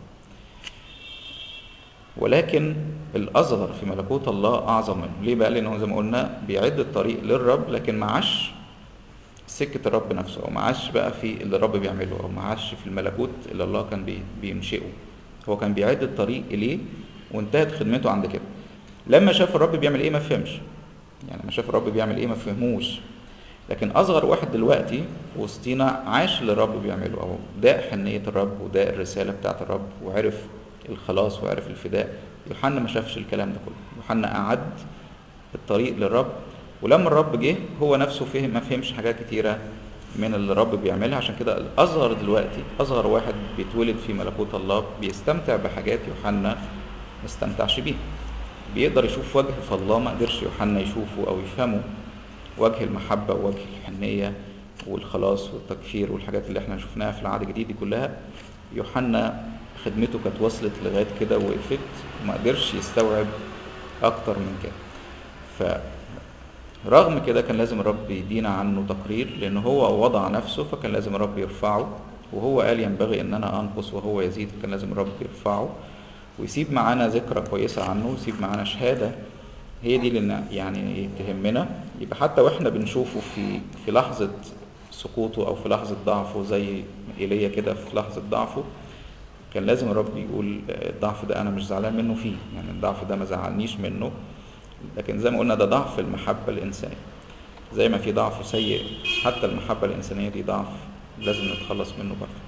ولكن الأصغر في ملكوت الله أعظم منه. ليه بقى؟ لأنه زي ما قلنا بيعد الطريق للرب، لكن معاش سكة الرب نفسه، أو معاش بقى في اللي الرب بيعمله، أو معاش في الملكوت اللي الله كان بينشئه. هو كان بيعد الطريق إليه وانتهت خدمته عند كده. لما شاف الرب بيعمل إيه ما فهمش، يعني لما شاف الرب بيعمل إيه ما فهموش. لكن أصغر واحد دلوقتي وسطينا عاش اللي الرب بيعمله، أو داء حنية الرب وداء الرسالة بتاعت الرب وعرف الخلاص وعرف الفداء. يوحنا ما شافش الكلام ده كله. يوحنا أعد الطريق للرب، ولما الرب جه هو نفسه فهم ما فهمش حاجات كتيرة من اللي الرب بيعملها. عشان كده الأصغر دلوقتي، أصغر واحد بيتولد في ملكوت الله بيستمتع بحاجات يوحنا ما استمتعش بيها. بيقدر يشوف وجه في الله ما قدرش يوحنا يشوفه أو يفهمه، وجه المحبة ووجه الحنية والخلاص والتكفير والحاجات اللي احنا شفناها في العهد الجديد دي كلها. يوحنا خدمته كانت وصلت لغاية كده وقفت، وما قدرش يستوعب أكتر من كده. فرغم كده كان لازم الرب يدينا عنه تقرير، لأنه هو وضع نفسه، فكان لازم الرب يرفعه. وهو قال ينبغي أن أنا أنقص وهو يزيد، فكان لازم الرب يرفعه ويسيب معانا ذكرى كويسة عنه، ويسيب معانا شهادة هي دي اللي يعني تهمنا. يبقى حتى واحنا بنشوفه في في لحظة سقوطه أو في لحظة ضعفه، زي إيليا كده في لحظة ضعفه، كان لازم الرب يقول الضعف ده أنا مش زعلان منه فيه، يعني الضعف ده ما زعلنيش منه، لكن زي ما قلنا ده ضعف المحبة الإنسانية. زي ما في ضعف سيء، حتى المحبة الإنسانية دي ضعف لازم نتخلص منه برضه.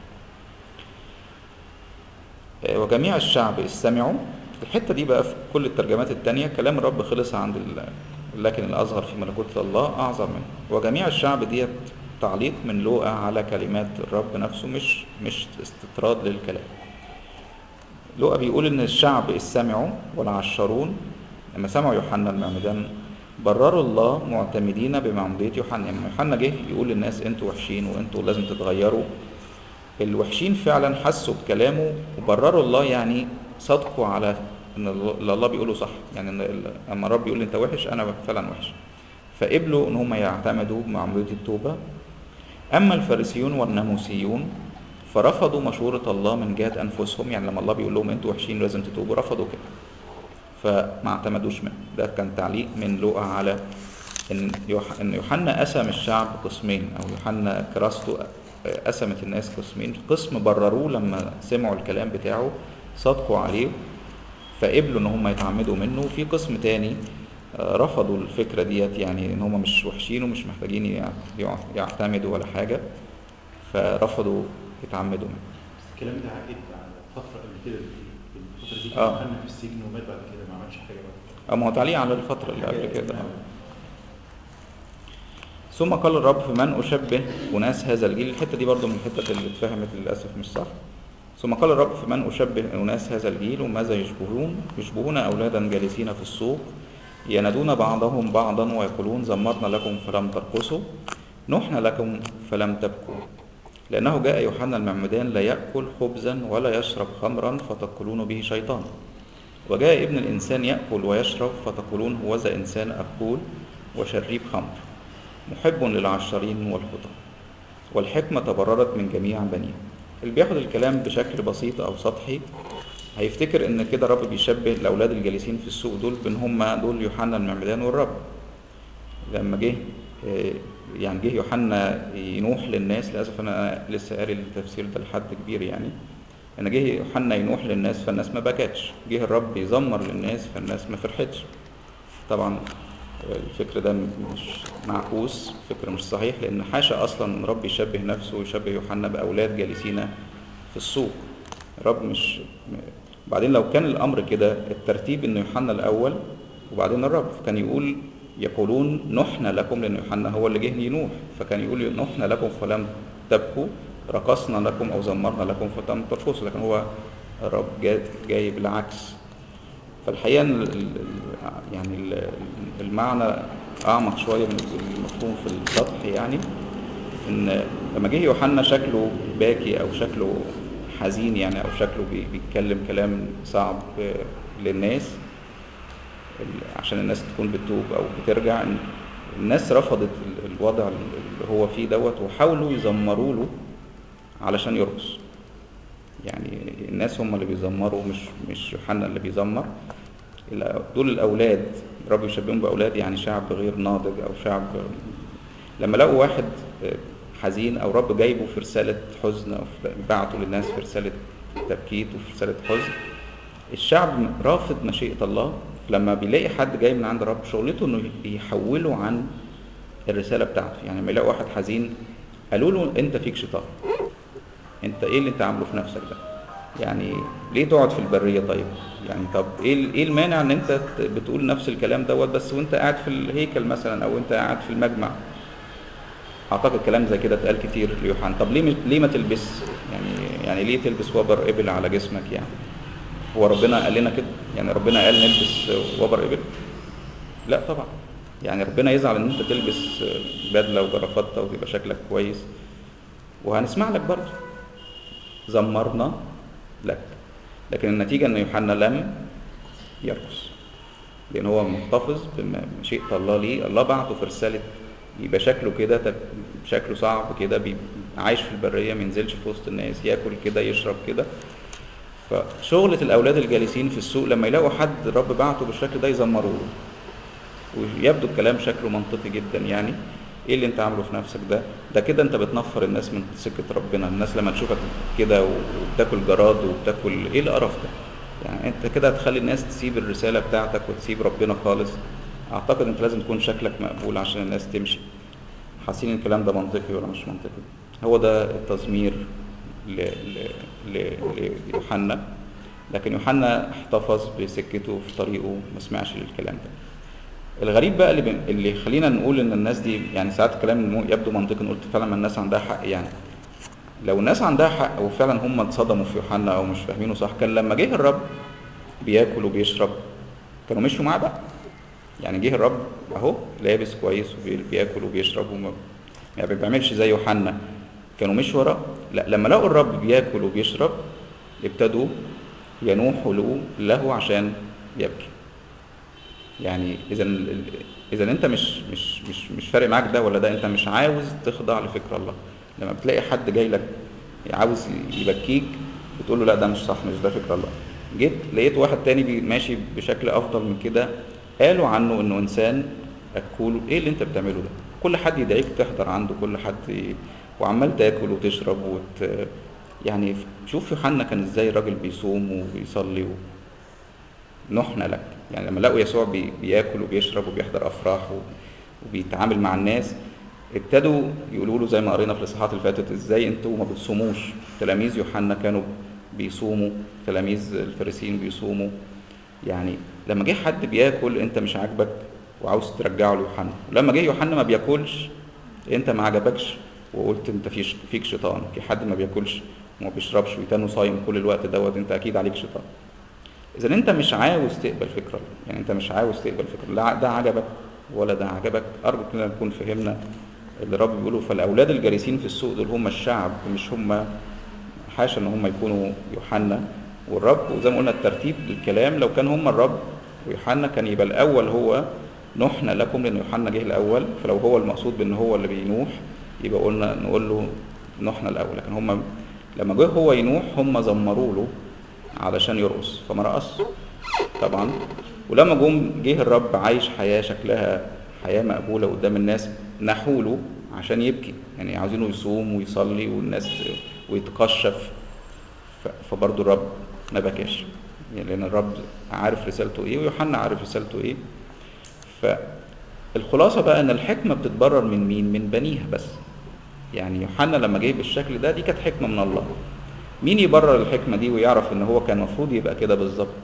وجميع الشعب استمعوا. الحتة دي بقى في كل الترجمات التانية كلام الرب خلص عند ال... لكن الأصغر في ملكوت الله أعظم منه. وجميع الشعب ديت تعليق من لوقا على كلمات الرب نفسه، مش مش استطراد للكلام. لوقا بيقول إن الشعب استمعوا والعشرون لما سمعوا يوحنا المعمدان برروا الله معتمدين بمعمودية يوحنا. يعني يوحنا جه يقول للناس انتوا وحشين وانتوا لازم تتغيروا. الوحشين فعلا حسوا بكلامه وبرروا الله، يعني صدقوا على ان اللي الله بيقوله صح. يعني ان اما الرب يقول انت وحش انا فعلا وحش، فقبلوا ان هم يعتمدوا بمعمودية التوبة. اما الفارسيون والناموسيون فرفضوا مشورة الله من جهة انفسهم. يعني لما الله بيقول لهم انتوا وحشين لازم تتوبوا رفضوا كده، فما اعتمدوش منه. ده كان تعليق من لوقا على ان ان يوحنا قسم الشعب قسمين، او يوحنا كراسته قسمت الناس قسمين. قسم برروه لما سمعوا الكلام بتاعه صدقوا عليه فقبلوا ان هم يتعمدوا منه، وفي قسم تاني رفضوا الفكرة ديت، يعني ان هم مش وحشين ومش محتاجين يعتمدوا ولا حاجة، فرفضوا يتعمدوا منه. الكلام ده عائد على فترة قبل كده، الفترة دي كان آه. يوحنا في السجن ومات بعد كده ما عملش حاجة بقى. اه ما هو تعليق على الفترة اللي قبل كده. ثم قال الرب فمن أشبه أناس هذا الجيل. الحتة دي برضو من الحتة اللي اتفهمت للأسف مش صح. ثم قال الرب فمن أشبه أناس هذا الجيل وماذا يشبهون؟ يشبهون أولادا جالسين في السوق ينادون بعضهم بعضا ويقولون زمرنا لكم فلم ترقصوا، نحن لكم فلم تبكوا، لأنه جاء يوحنا المعمدان لا يأكل خبزا ولا يشرب خمرا فتقولون به شيطان، وجاء ابن الإنسان يأكل ويشرب فتقولون هوذا إنسان أكول وشريب خمر محب للعشرين والخطى، والحكمة تبررت من جميع بنيها. اللي بياخد الكلام بشكل بسيط او سطحي هيفتكر ان كده الرب بيشبه الاولاد الجالسين في السوق دول بان هم دول يوحنا المعمدان والرب. لما جه يعني جه يوحنا ينوح للناس، للاسف انا لسه قاري التفسير ده لحد كبير يعني، ان جه يوحنا ينوح للناس فالناس ما بكتش، جه الرب يزمر للناس فالناس ما فرحتش. طبعا الفكر ده مش معكوس، فكر مش صحيح، لان حاشا اصلا الرب يشبه نفسه ويشبه يوحنا باولاد جالسين في السوق. الرب مش بعدين لو كان الامر كده الترتيب ان يوحنا الاول وبعدين الرب، فكان يقول يقولون نحن لكم، لان يوحنا هو اللي جه ينوح، فكان يقول نحن لكم فلم تبكوا، رقصنا لكم او زمرنا لكم فلم ترقصوا، لكن هو الرب جاي, جاي بالعكس. فالحقيقه يعني المعنى اعمق شويه من المفهوم في السطح، يعني ان لما جه يوحنا شكله باكي او شكله حزين يعني، او شكله بيتكلم كلام صعب للناس عشان الناس تكون بتتوب او بترجع، الناس رفضت الوضع اللي هو فيه دوت وحاولوا يزمروا له علشان يرقص. يعني الناس هم اللي بيزمروا، مش مش يوحنا اللي بيزمر. دول الاولاد، الرب يشبههم باولاد، يعني شعب غير ناضج او شعب لما لقوا واحد حزين او رب جايبه في رساله حزن او بعته للناس في رساله تبكيت وفي رساله حزن، الشعب رافض مشيئه الله. لما بيلاقي حد جاي من عند الرب شغلته انه يحوله عن الرساله بتاعته. يعني لما يلاقوا واحد حزين قالوا له انت فيك شيطان، انت ايه اللي انت عامله في نفسك ده؟ يعني ليه تقعد في البريه؟ طيب يعني طب ايه ايه المانع ان انت بتقول نفس الكلام دوت بس وانت قاعد في الهيكل مثلا او انت قاعد في المجمع؟ اعتقد كلام زي كده اتقال كتير ليوحنا. طب ليه ليه ما تلبس يعني يعني ليه تلبس وبر ابل على جسمك؟ يعني هو ربنا قال لنا كده؟ يعني ربنا قال نلبس وبر ابل؟ لا طبعا. يعني ربنا يزعل ان انت تلبس بدله وجرافطه وتبقى شكلك كويس وهنسمع لك برضه، زمرنا لك، لكن النتيجه ان يوحنا لم يرقص لان هو محتفظ بمشيئه الله ليه. الله بعته في رساله يبقى شكله كده، شكله صعب كده، عايش في البريه، ما ينزلش في وسط الناس، ياكل كده يشرب كده. فشغله الاولاد الجالسين في السوق لما يلاقوا حد الرب بعته بالشكل ده يزمروا له، ويبدو الكلام شكله منطقي جدا. يعني ايه اللي انت عامله في نفسك ده؟ ده كده انت بتنفر الناس من سكه ربنا. الناس لما تشوفك كده وبتاكل جراد وبتاكل ايه القرف ده؟ يعني انت كده هتخلي الناس تسيب الرساله بتاعتك وتسيب ربنا خالص. اعتقد انت لازم تكون شكلك مقبول عشان الناس تمشي. حاسين الكلام ده منطقي ولا مش منطقي؟ هو ده التزمير ليوحنا، لكن يوحنا احتفظ بسكته في طريقه، ما سمعش للكلام ده. الغريب بقى اللي اللي خلينا نقول ان الناس دي يعني ساعات الكلام يبدو منطقي، قلت فعلا ما الناس عندها حق. يعني لو الناس عندها حق وفعلا هم اتصدموا في يوحنا او مش فاهمينه صح، كان لما جه الرب بياكل وبيشرب كانوا مشوا معاه بقى. يعني جه الرب اهو لابس كويس وبياكل وبيشرب وما يعني بيعملش زي يوحنا، كانوا مشوا وراه؟ لا، لما لقوا الرب بياكل وبيشرب ابتدوا ينوحوا له له عشان يبكي. يعني اذا اذا انت مش مش مش مش فارق معاك ده ولا ده، انت مش عاوز تخضع لفكر الله. لما بتلاقي حد جاي لك عاوز يبكيك بتقول له لا ده مش صح، مش ده فكر الله. جيت لقيت واحد تاني ماشي بشكل افضل من كده، قالوا عنه انه انسان اكول، ايه اللي انت بتعمله ده؟ كل حد يدعيك تحضر عنده، كل حد ي... وعمال تاكل وتشرب وت... يعني شوف يوحنا كان ازاي الراجل بيصوم وبيصلي و... نحن لك. يعني لما لقوا يسوع بي... بياكل وبيشرب وبيحضر افراح و... وبيتعامل مع الناس، ابتدوا يقولوا له زي ما قرينا في الاصحاحات اللي فاتت ازاي انتوا ما بتصوموش؟ تلاميذ يوحنا كانوا بيصوموا، تلاميذ الفريسيين بيصوموا. يعني لما جه حد بياكل انت مش عاجبك وعاوز ترجعه ليوحنا، لما جه يوحنا ما بياكلش انت ما عجبكش وقلت انت فيش فيك شيطان. في حد ما بياكلش وما بيشربش ويتنه صايم كل الوقت دوت، انت اكيد عليك شيطان. اذا انت مش عاوز تقبل فكره، يعني انت مش عاوز تقبل فكره، لا ده عجبك ولا ده عجبك. ارجو اننا نكون فهمنا اللي الرب بيقوله. فالاولاد الجالسين في السوق دول هم الشعب، مش هم حاشا ان هم يكونوا يوحنا والرب. وزي ما قلنا الترتيب للكلام، لو كان هم الرب ويوحنا كان يبقى الاول هو نحن لكم، لان يوحنا جه الاول. فلو هو المقصود بان هو اللي بينوح يبقى قلنا نقول له نحن الاول. لكن هم لما جه هو ينوح هم زمروا له علشان يرقص فما رقص طبعا. ولما جم جه الرب عايش حياة شكلها حياة مقبولة قدام الناس نحوا له عشان يبكي، يعني عاوزينه يصوم ويصلي والناس ويتقشف، فبرضه الرب ما بكاش، يعني لأن الرب عارف رسالته إيه ويوحنا عارف رسالته إيه. فالخلاصة بقى أن الحكمة بتتبرر من مين؟ من بنيها بس. يعني يوحنا لما جه بالشكل ده دي كانت حكمة من الله. مين يبرر الحكمة دي ويعرف ان هو كان مفروض يبقى كده بالظبط؟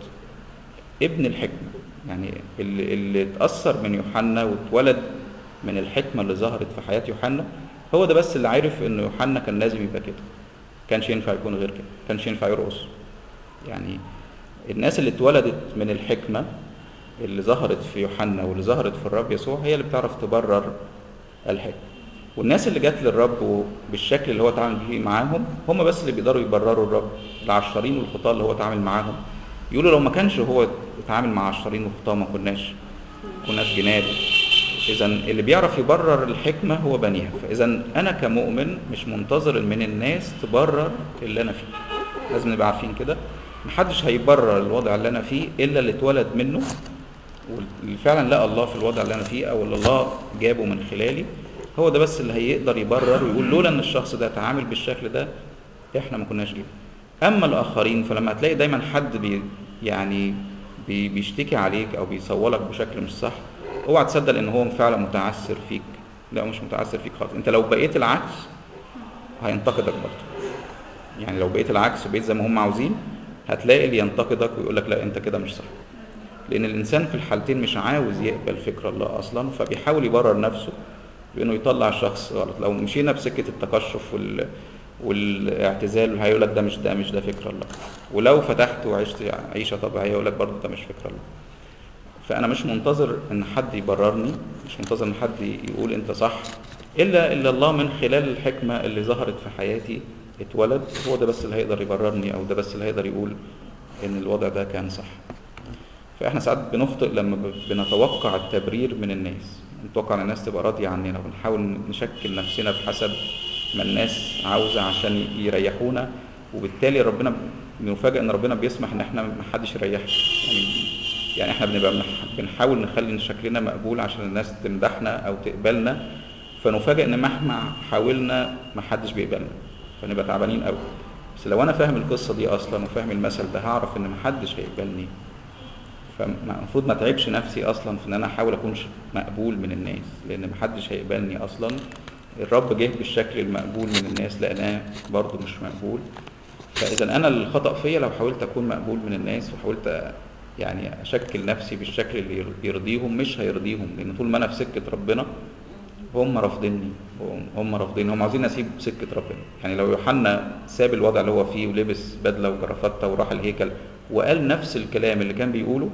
ابن الحكمة، يعني اللي, اللي اتأثر من يوحنا واتولد من الحكمة اللي ظهرت في حياة يوحنا، هو ده بس اللي عارف ان يوحنا كان لازم يبقى كده، كانش ينفع يكون غير كده، كانش ينفع يرقص. يعني الناس اللي اتولدت من الحكمة اللي ظهرت في يوحنا واللي ظهرت في الرب يسوع هي اللي بتعرف تبرر الحكمة. والناس اللي جات للرب بالشكل اللي هو اتعامل فيه معاهم هم بس اللي بيقدروا يبرروا الرب. العشرين والخطاة اللي هو اتعامل معاهم يقولوا لو ما كانش هو اتعامل مع عشرين والخطاة ما كناش كناش جناد. اذا اللي بيعرف يبرر الحكمة هو بنيها. فاذا انا كمؤمن مش منتظر من الناس تبرر اللي انا فيه، لازم نبقى عارفين كده. محدش هيبرر الوضع اللي انا فيه الا اللي اتولد منه واللي فعلا لقى الله في الوضع اللي انا فيه او اللي الله جابه من خلالي، هو ده بس اللي هيقدر يبرر ويقول لولا ان الشخص ده تعامل بالشكل ده احنا ما كناش جينا. اما الاخرين فلما هتلاقي دايما حد بي يعني بي بيشتكي عليك او بيصولك بشكل مش صح، اوعى تصدق ان هو فعلا متعثر فيك. لا، مش متعثر فيك خالص. انت لو بقيت العكس هينتقدك برضه. يعني لو بقيت العكس وبقيت زي ما هم عاوزين هتلاقي اللي ينتقدك ويقول لك لا انت كده مش صح. لان الانسان في الحالتين مش عاوز يقبل فكر الله اصلا، فبيحاول يبرر نفسه بانه يطلع الشخص غلط. لو مشينا بسكه التقشف وال والاعتزال هيقول لك ده مش ده مش ده فكر الله. ولو فتحت وعشت عيشه طبيعيه يقول لك برضه ده مش فكر الله. فانا مش منتظر ان حد يبررني، مش منتظر ان حد يقول انت صح، الا الا الله من خلال الحكمه اللي ظهرت في حياتي اتولد، هو ده بس اللي هيقدر يبررني او ده بس اللي هيقدر يقول ان الوضع ده كان صح. فاحنا ساعات بنخطئ لما بنتوقع التبرير من الناس، نتوقع ان الناس تبقى راضيه عننا ونحاول نشكل نفسنا بحسب ما الناس عاوزه عشان يريحونا، وبالتالي ربنا بنفاجئ ان ربنا بيسمح ان احنا ما حدش يريحنا. يعني يعني احنا بنبقى بنحاول نخلي شكلنا مقبول عشان الناس تمدحنا او تقبلنا، فنفاجئ ان مهما حاولنا ما حدش بيقبلنا، فنبقى تعبانين قوي. بس لو انا فاهم القصه دي اصلا وفاهم المثل ده هعرف ان ما حدش هيقبلني، فالمفروض ما تعبش نفسي اصلا في ان انا احاول اكون مقبول من الناس، لان محدش هيقبلني اصلا. الرب جه بالشكل المقبول من الناس لانه برضو مش مقبول. فاذا انا الخطأ فيا لو حاولت اكون مقبول من الناس وحاولت يعني اشكل نفسي بالشكل اللي يرضيهم، مش هيرضيهم، لان طول ما انا في سكة ربنا هم رافضيني، هم رافضين، هم عاوزين اسيب سكة ربنا. يعني لو يوحنا ساب الوضع اللي هو فيه ولبس بدلة وجرافته وراح الهيكل وقال نفس الكلام اللي كان بيقوله،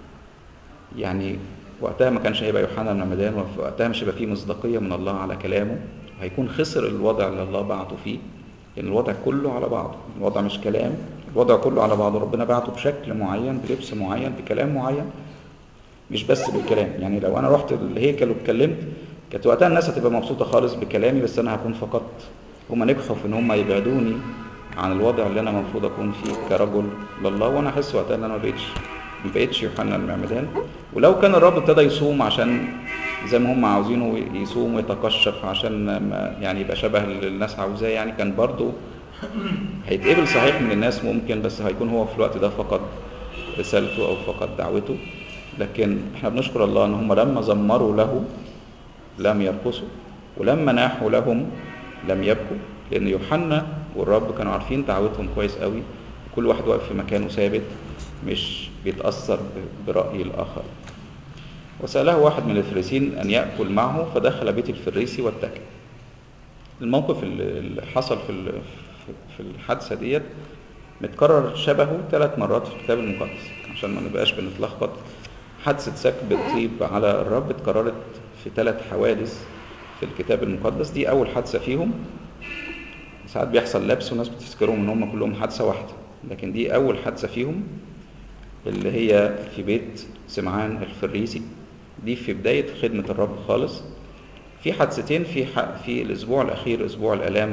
يعني وقتها ما كانش هيبقى يوحنا المعمدان، وقتها مش هيبقى فيه مصداقية من الله على كلامه، هيكون خسر الوضع اللي الله بعته فيه. لأن يعني الوضع كله على بعضه، الوضع مش كلام، الوضع كله على بعضه. ربنا بعته بشكل معين، بلبس معين، بكلام معين، مش بس بالكلام. يعني لو أنا رحت الهيكل واتكلمت كانت وقتها الناس هتبقى مبسوطة خالص بكلامي، بس أنا هكون فقدت. هم نجحوا في إن هم يبعدوني عن الوضع اللي أنا المفروض أكون فيه كرجل لله، وأنا أحس وقتها إن أنا ما بقتش ما بقتش يوحنا المعمدان. ولو كان الرب ابتدى يصوم عشان زي ما هم عاوزينه يصوم ويتقشف عشان ما يعني يبقى شبه اللي الناس عاوزاه، يعني كان برضه هيتقبل صحيح من الناس ممكن، بس هيكون هو في الوقت ده فقد رسالته او فقد دعوته. لكن احنا بنشكر الله ان هم لما زمروا له لم يرقصوا، ولما ناحوا لهم لم يبكوا، لان يوحنا والرب كانوا عارفين دعوتهم كويس قوي. كل واحد واقف في مكانه ثابت، مش بيتأثر برأي الآخر. وسأله واحد من الفريسين أن يأكل معه، فدخل بيت الفريسي واتكى. الموقف اللي حصل في في الحادثة ديت متكرر شبهه ثلاث مرات في الكتاب المقدس عشان ما نبقاش بنتلخبط. حادثة سكب الطيب على الرب اتكررت في ثلاث حوادث في الكتاب المقدس. دي أول حادثة فيهم. ساعات بيحصل لبس وناس بتفتكرهم ان هم كلهم حادثة واحدة، لكن دي أول حادثة فيهم اللي هي في بيت سمعان الفريسي. دي في بداية خدمة الرب خالص. في حادثتين في في الأسبوع الأخير، أسبوع الآلام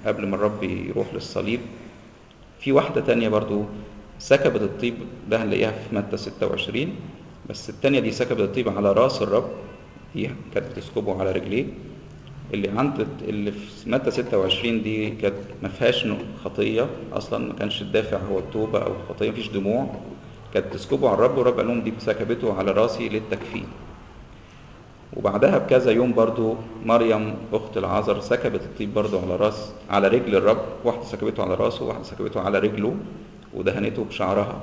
قبل ما الرب يروح للصليب. في واحدة تانية برضو سكبت الطيب، ده هنلاقيها في متى ستة وعشرين، بس التانية دي سكبت الطيب على راس الرب، دي كانت بتسكبه على رجليه. اللي عند اللي في متى ستة وعشرين دي كانت ما فيهاش خطية أصلا، ما كانش الدافع هو التوبة أو الخطية، مفيش دموع، كانت تسكبه على الرب، والرب قال لهم دي سكبته على راسي للتكفين. وبعدها بكذا يوم برضو مريم أخت العازر سكبت الطيب برضو على راس على رجل الرب، واحدة سكبته على راسه وواحدة سكبته على رجله ودهنته بشعرها.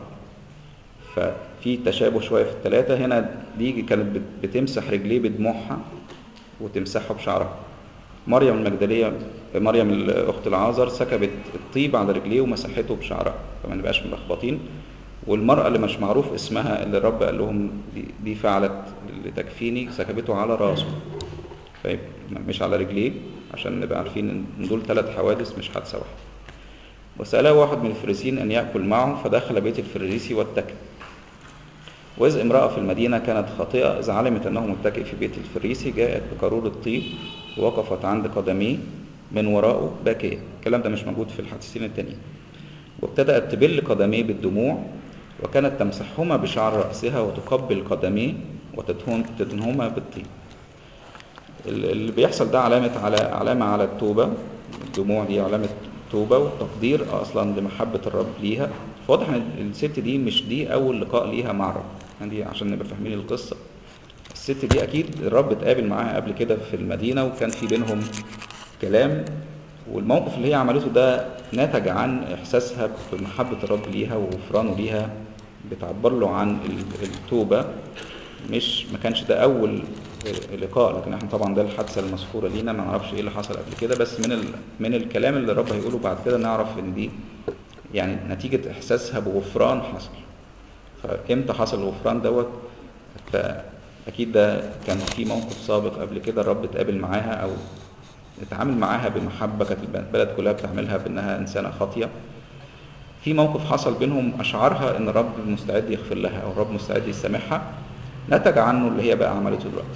ففي تشابه شوية في الثلاثة. هنا دي كانت بتمسح رجليه بدموعها وتمسحه بشعرها. مريم المجدلية مريم أخت العازر سكبت الطيب على رجليه ومسحته بشعرها، فما نبقاش ملخبطين. والمرأة اللي مش معروف اسمها اللي الرب قال لهم دي, دي فعلت لتكفيني سكبته على راسه، طيب مش على رجليه، عشان نبقى عارفين ان دول ثلاث حوادث مش حادثة واحدة. وسأله واحد من الفريسيين أن يأكل معه، فدخل بيت الفريسي واتكى. وإذ امرأة في المدينة كانت خاطئة، إذ علمت أنه متكئ في بيت الفريسي جاءت بقارورة طيب ووقفت عند قدميه من وراءه باكية. الكلام ده مش موجود في الحديثين التانيين. وابتدأت تبل قدميه بالدموع، وكانت تمسحهما بشعر رأسها وتقبل قدميه وتدهنهما بالطيب. اللي بيحصل ده علامة على علامة على التوبة. الدموع دي علامة توبة وتقدير أصلا لمحبة الرب ليها. فواضح ان الست دي مش دي أول لقاء ليها مع الرب، يعني عشان نبقى فاهمين القصة. الست دي أكيد الرب اتقابل معاها قبل كده في المدينة وكان في بينهم كلام، والموقف اللي هي عملته ده نتج عن إحساسها بمحبة الرب ليها وغفرانه ليها، بتعبر له عن التوبة. مش ما كانش ده أول لقاء، لكن احنا طبعا ده الحادثة المذكورة لينا، ما نعرفش ايه اللي حصل قبل كده، بس من ال... من الكلام اللي الرب هيقوله بعد كده نعرف ان دي يعني نتيجة إحساسها بغفران حصل. فإمتى حصل الغفران دوت؟ أكيد ده كان في موقف سابق قبل كده الرب اتقابل معاها أو اتعامل معاها بمحبة كانت البلد كلها بتعملها بأنها إنسانة خاطية. في موقف حصل بينهم أشعرها إن الرب مستعد يغفر لها أو الرب مستعد يسامحها، نتج عنه اللي هي بقى عملته دلوقتي.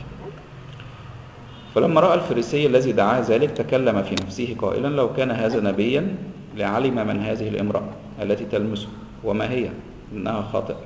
فلما رأى الفريسي الذي دعاه ذلك تكلم في نفسه قائلا لو كان هذا نبيا لعلم من هذه الامرأة التي تلمسه وما هي، إنها خاطئة.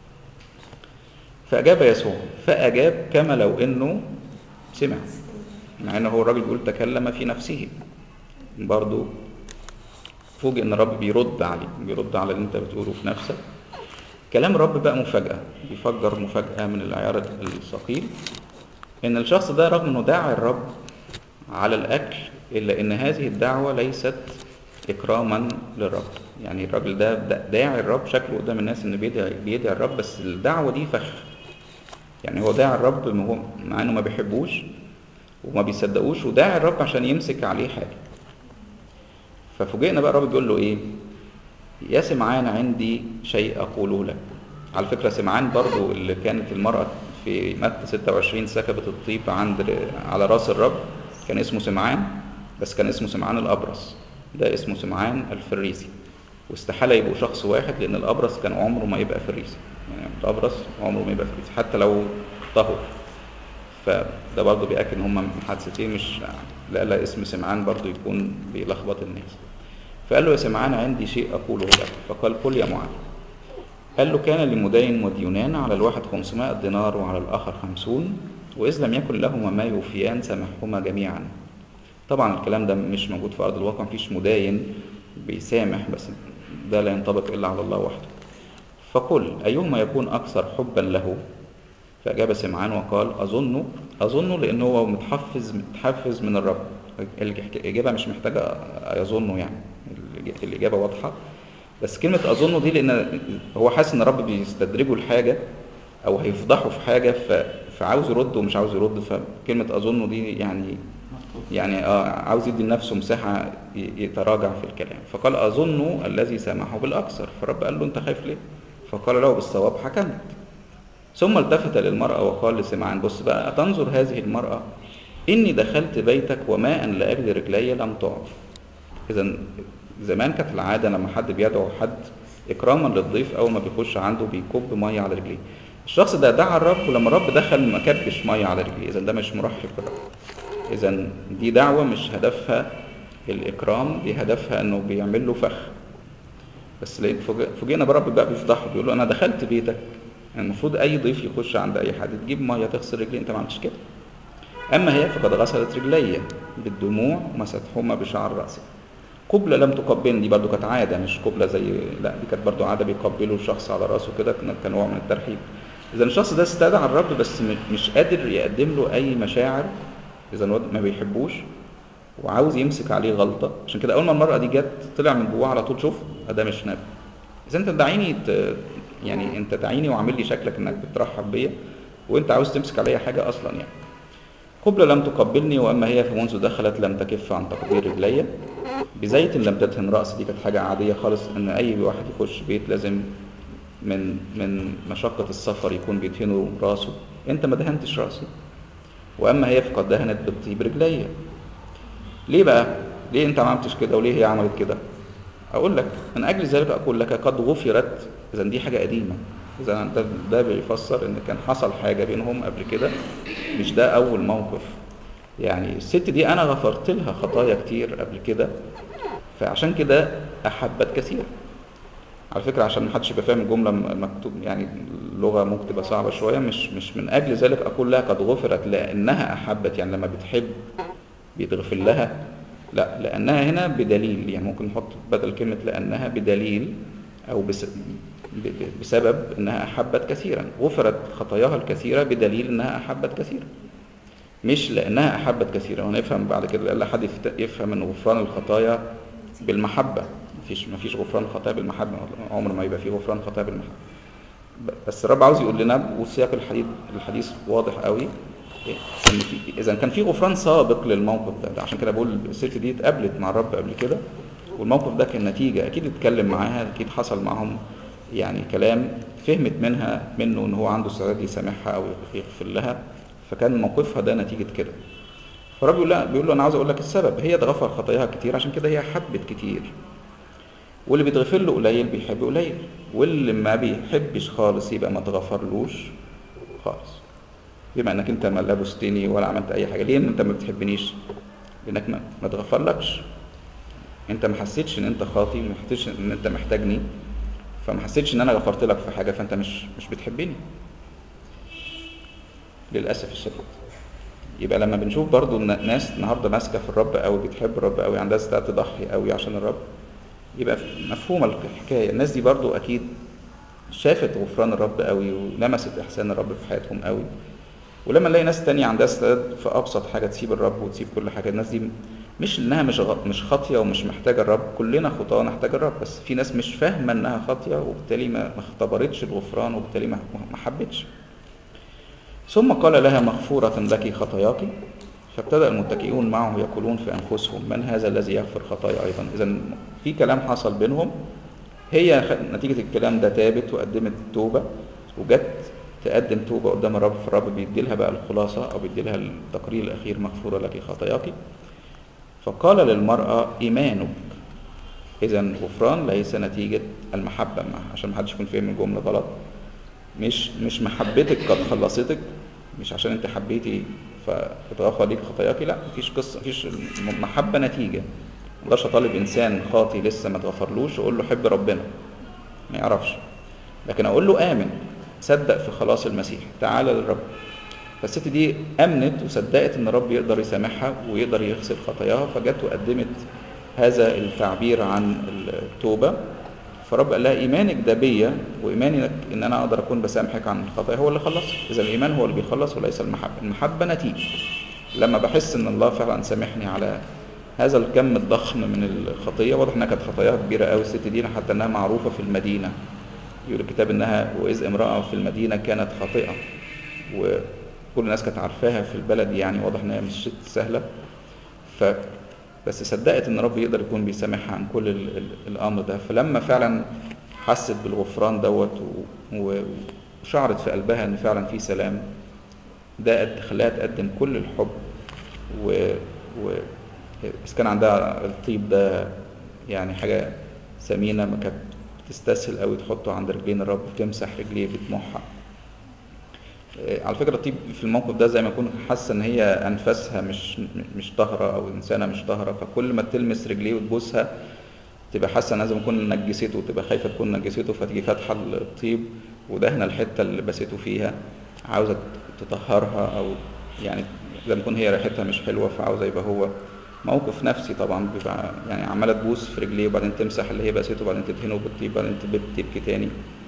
فأجاب يسوع، فأجاب كما لو إنه سمع، مع إنه هو الراجل بيقول تكلم في نفسه، برضو فوجئ إن الرب بيرد عليه، بيرد على اللي أنت بتقوله في نفسك. كلام الرب بقى مفاجأة، بيفجر مفاجأة من العيار الثقيل، إن الشخص ده رغم إنه داعي الرب على الأكل إلا إن هذه الدعوة ليست إكراما للرب. يعني الراجل ده داعي الرب شكله قدام الناس إنه بيدعي, بيدعي الرب، بس الدعوة دي فخ. يعني هو داعي الرب مع إنه ما بيحبوش وما بيصدقوش، وداعي الرب عشان يمسك عليه حاجة. ففوجئنا بقى الرب بيقول له إيه؟ يا سمعان عندي شيء أقوله لك. على فكرة سمعان برضو اللي كانت المرأة في متى ستة وعشرين سكبت الطيب عند على راس الرب كان اسمه سمعان، بس كان اسمه سمعان الأبرص، ده اسمه سمعان الفريسي. واستحالة يبقوا شخص واحد لأن الأبرص كان عمره ما يبقى فريسي، يعني الأبرص عمره ما يبقى فريسي حتى لو طهر. فده برضو بيأكد ان هم حادثتين، مش لألا اسم سمعان برضو يكون بيلخبط الناس. فقال له يا سمعان عندي شيء أقوله لك. فقال قل يا معلم. قال له كان لمدين وديونان، على الواحد خمسمائة دينار وعلى الآخر خمسون، وإذ لم يكن لهما ما يوفيان سامحهما جميعا. طبعا الكلام ده مش موجود في أرض الواقع، مفيش مداين بيسامح، بس ده لا ينطبق إلا على الله وحده. فقل أيهما يكون أكثر حبا له؟ فأجاب سمعان وقال أظن أظن لأنه هو متحفز متحفز من الرب. الإجابة مش محتاجة يظنه، يعني الإجابة واضحة، بس كلمة أظنه دي لأن هو حاسس إن الرب بيستدرجه الحاجة أو هيفضحه في حاجة، فعاوز يرد ومش عاوز يرد. فكلمة أظنه دي يعني يعني آه عاوز يدي لنفسه مساحة يتراجع في الكلام. فقال أظن الذي سامحه بالأكثر. فالرب قال له أنت خايف ليه؟ فقال له بالصواب حكمت. ثم التفت للمرأة وقال لسمعان بص بقى أتنظر هذه المرأة؟ إني دخلت بيتك وماء لأجل رجلي لم تعط. إذن زمان كانت العادة لما حد بيدعو حد إكراما للضيف أول ما بيخش عنده بيكب مية على رجليه. الشخص ده دعا الرب ولما الرب دخل ما كبش مية على رجليه، إذن ده مش مرحب بالرب. إذن دي دعوة مش هدفها الإكرام دي هدفها إنه بيعمل له فخ، بس لقيت فوجئنا برب بقى بيفضحه بيقول له أنا دخلت بيتك، يعني المفروض أي ضيف يخش عند أي حد تجيب مية تغسل رجلي، أنت ما عملتش كده. أما هي فقد غسلت رجلي بالدموع ومسحهما بشعر رأسي. قبلة لم تقبلني، دي برضو كانت عادة، مش قبلة زي، لا دي كانت برضو عادة بيقبلوا الشخص على رأسه كده كنوع من الترحيب. إذا الشخص ده استدعى الرب بس مش قادر يقدم له أي مشاعر، إذا ما بيحبوش وعاوز يمسك عليه غلطة. عشان كده أول ما المرأة دي جت طلع من جواه على طول، شوف ده مش نبي. إذا أنت دعيني ت... يعني أنت دعيني وعامل لي شكلك إنك بترحب بيا وأنت عاوز تمسك عليا حاجة أصلا يعني. قبلة لم تقبلني، وأما هي فمنذ دخلت لم تكف عن تقبيل رجلي. بزيت لم تدهن رأسي، دي كانت حاجة عادية خالص إن أي واحد يخش بيت لازم من من مشقة السفر يكون بيدهنوا راسه، أنت ما دهنتش راسي. وأما هي فقد دهنت بالطيب رجلي. ليه بقى؟ ليه أنت ما عملتش كده وليه هي عملت كده؟ أقول لك من أجل ذلك أقول لك قد غفرت. إذا دي حاجة قديمة، إذا ده, ده بيفسر إن كان حصل حاجة بينهم قبل كده، مش ده أول موقف. يعني الست دي أنا غفرت لها خطايا كتير قبل كده، فعشان كده أحبت كثير. على فكرة عشان ما حدش يبقى فاهم الجملة مكتوب، يعني اللغة ممكن تبقى صعبة شوية، مش مش من أجل ذلك أقول لها قد غفرت لأنها أحبت، يعني لما بتحب بيتغفر لها، لا، لأنها هنا بدليل، يعني ممكن نحط بدل كلمة لأنها بدليل أو بس بسبب أنها أحبت كثيرا. غفرت خطاياها الكثيرة بدليل أنها أحبت كثيرا، مش لأنها أحبت كثيرا. ونفهم بعد كده لأن حد يفهم أن غفران الخطايا بالمحبة، مفيش مفيش غفران خطايا بالمحبة، عمر ما يبقى فيه غفران خطايا بالمحبة. بس الرب عاوز يقول لنا، والسياق الحديث الحديث واضح قوي، ان في اذا كان في غفران سابق للموقف ده, ده عشان كده بقول الست دي اتقابلت مع الرب قبل كده، والموقف ده كان نتيجة اكيد اتكلم معاها، اكيد حصل معهم يعني كلام فهمت منها منه ان هو عنده استعداد يسامحها او يغفر لها، فكان موقفها ده نتيجة كده. فالرب بيقول له بيقول له انا عاوز اقول لك السبب، هي اتغفر خطاياها كتير عشان كده هي حبت كتير، واللي بيتغفر له قليل بيحب قليل، واللي ما بيحبش خالص يبقى ما اتغفرلوش خالص. بما انك انت ما لبستني ولا عملت اي حاجه، ليه انت ما بتحبنيش؟ لانك ما ما اتغفرلكش، انت ما حسيتش ان انت خاطي، ما حسيتش ان انت محتاجني، فما حسيتش ان انا غفرت لك في حاجه، فانت مش مش بتحبني للاسف الشديد. يبقى لما بنشوف برضو ناس النهارده ماسكه في الرب قوي، بتحب الرب قوي، عندها استعداد تضحي قوي عشان الرب، يبقى مفهومه الحكايه. الناس دي برضو اكيد شافت غفران الرب قوي ولمست احسان الرب في حياتهم قوي. ولما نلاقي ناس تانية عندها استعداد في ابسط حاجه تسيب الرب وتسيب كل حاجه، الناس دي مش انها مش غ... مش خاطيه ومش محتاجه الرب، كلنا خطاه نحتاج الرب، بس في ناس مش فاهمه انها خاطيه وبالتالي ما ما اختبرتش الغفران وبالتالي ما ما حبتش. ثم قال لها مغفوره لك خطاياك. فابتدأ المتكئون معه يقولون في أنفسهم من هذا الذي يغفر خطايا أيضا. إذا في كلام حصل بينهم، هي نتيجة الكلام ده تابت وقدمت توبة وجت تقدم توبة قدام الرب، فالرب بيدي لها بقى الخلاصة أو بيدي لها التقرير الأخير مغفورة لك خطاياك. فقال للمرأة إيمانك. إذا غفران ليس نتيجة المحبة معها، عشان ما حدش يكون فاهم الجملة غلط. مش مش محبتك قد خلصتك، مش عشان انت حبيتي فاتغفر ليك خطاياك، لا، مفيش قصه، مفيش محبه نتيجه. ما اقدرش اطالب انسان خاطي لسه ما اتغفرلوش اقول له حب ربنا، ما يعرفش، لكن اقول له امن، صدق في خلاص المسيح، تعال للرب. فالست دي امنت وصدقت ان الرب يقدر يسامحها ويقدر يغسل خطاياها، فجت وقدمت هذا التعبير عن التوبه. فرب قال لها ايمانك ده بيا، وايمانك ان انا اقدر اكون بسامحك عن الخطايا هو اللي خلص. اذا الايمان هو اللي بيخلص وليس المحبه. المحبه نتيجه، لما بحس ان الله فعلا سامحني على هذا الكم الضخم من الخطيه. واضح انها كانت خطاياها كبيره قوي الست دي، حتى انها معروفه في المدينه. يقول الكتاب انها واذ امراه في المدينه كانت خاطئه، وكل الناس كانت عارفاها في البلد، يعني واضح انها مش ست سهله. ف بس صدقت ان رب يقدر يكون بيسامحها عن كل ال ال الامر ده. فلما فعلا حست بالغفران دوت وشعرت في قلبها ان فعلا في سلام، ده خلاها تقدم كل الحب. و, و... بس كان عندها الطيب ده يعني حاجه ثمينه، ما كانت تستسهل قوي تحطه عند رجلين الرب وتمسح رجليه بدموعها. آه، على فكرة الطيب في الموقف ده زي ما يكون حاسة ان هي انفاسها مش مش طاهرة او انسانة مش طاهرة، فكل ما تلمس رجليه وتبوسها تبقى حاسة انها زي ما تكون نجسته، وتبقى خايفة تكون نجسته، فتيجي فاتحة الطيب ودهنة الحتة اللي بسته فيها، عاوزة تطهرها، او يعني زي ما تكون هي ريحتها مش حلوة، فعاوزة يبقى هو موقف نفسي طبعا، بيبقى يعني عمالة تبوس في رجليه وبعدين تمسح اللي هي بسته وبعدين تدهنه بالطيب وبعدين تبكي تاني.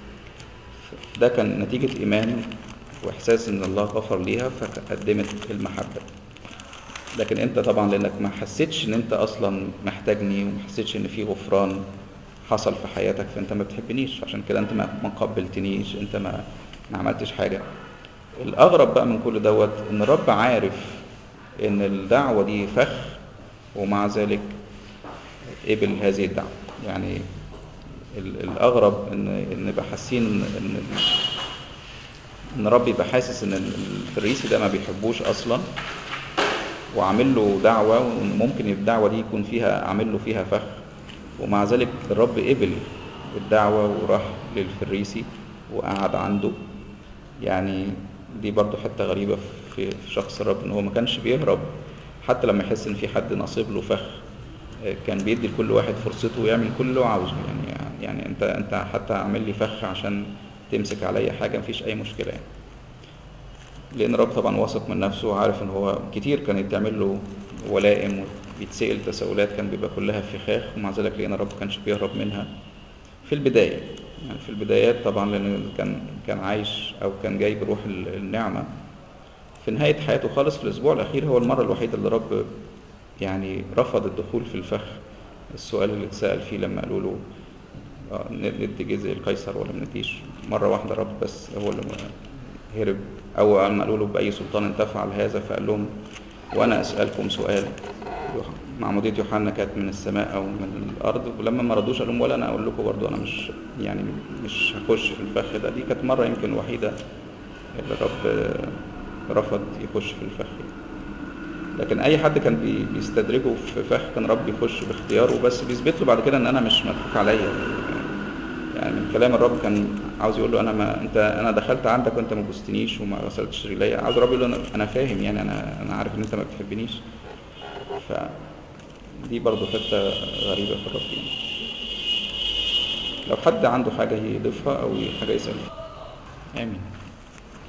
ده كان نتيجة إيمان وإحساس إن الله غفر ليها فقدمت المحبة. لكن أنت طبعا لأنك ما حسيتش إن أنت أصلا محتاجني وما حسيتش إن في غفران حصل في حياتك، فأنت ما بتحبنيش، عشان كده أنت ما قبلتنيش، أنت ما ما عملتش حاجة. الأغرب بقى من كل دوت إن الرب عارف إن الدعوة دي فخ، ومع ذلك قبل هذه الدعوة. يعني الأغرب إن إن نبقى حاسين إن إن ربي يبقى حاسس إن الفريسي ده ما بيحبوش أصلا، وعامل له دعوة، وممكن الدعوة دي يكون فيها عامل له فيها فخ، ومع ذلك الرب قبل الدعوة وراح للفريسي وقعد عنده. يعني دي برضو حتة غريبة في شخص الرب، إن هو ما كانش بيهرب حتى لما يحس إن في حد نصيب له فخ، كان بيدي لكل واحد فرصته ويعمل كل اللي هو عاوزه. يعني يعني انت انت حتى عامل لي فخ عشان تمسك عليا حاجه، مفيش اي مشكله يعني. لان الرب طبعا واثق من نفسه وعارف ان هو كتير كان يتعمل له ولائم وبيتسال تساؤلات كان بيبقى كلها فخاخ، ومع ذلك لان الرب كانش بيهرب منها في البدايه. يعني في البدايات طبعا لان كان كان عايش او كان جاي بروح النعمه. في نهايه حياته خالص في الاسبوع الاخير هو المره الوحيده اللي الرب يعني رفض الدخول في الفخ. السؤال اللي اتسأل فيه لما قالوا له ندي جزء القيصر ولا ما نديش، مرة واحدة رب بس هو اللي هرب. أو لما قالوا له بأي سلطان انت تفعل هذا، فقال لهم وأنا أسألكم سؤال، معمودية يوحنا كانت من السماء أو من الأرض؟ ولما ما ردوش قال لهم ولا أنا أقول لكم برضو أنا مش يعني مش هخش في الفخ ده. دي كانت مرة يمكن الوحيدة اللي الرب رفض يخش في الفخ. لكن اي حد كان بيستدرجه في فخ كان رب يخش باختياره، بس بيثبت له بعد كده ان انا مش مضحوك عليا. يعني من كلام الرب كان عاوز يقول له انا ما انت انا دخلت عندك وانت ما بوستنيش وما غسلتش رجليا. عاوز الرب يقول له انا فاهم، يعني انا انا عارف ان انت ما بتحبنيش. فدي برضو حته غريبه في الرب. يعني لو حد عنده حاجه يضيفها او حاجه يسالها. امين.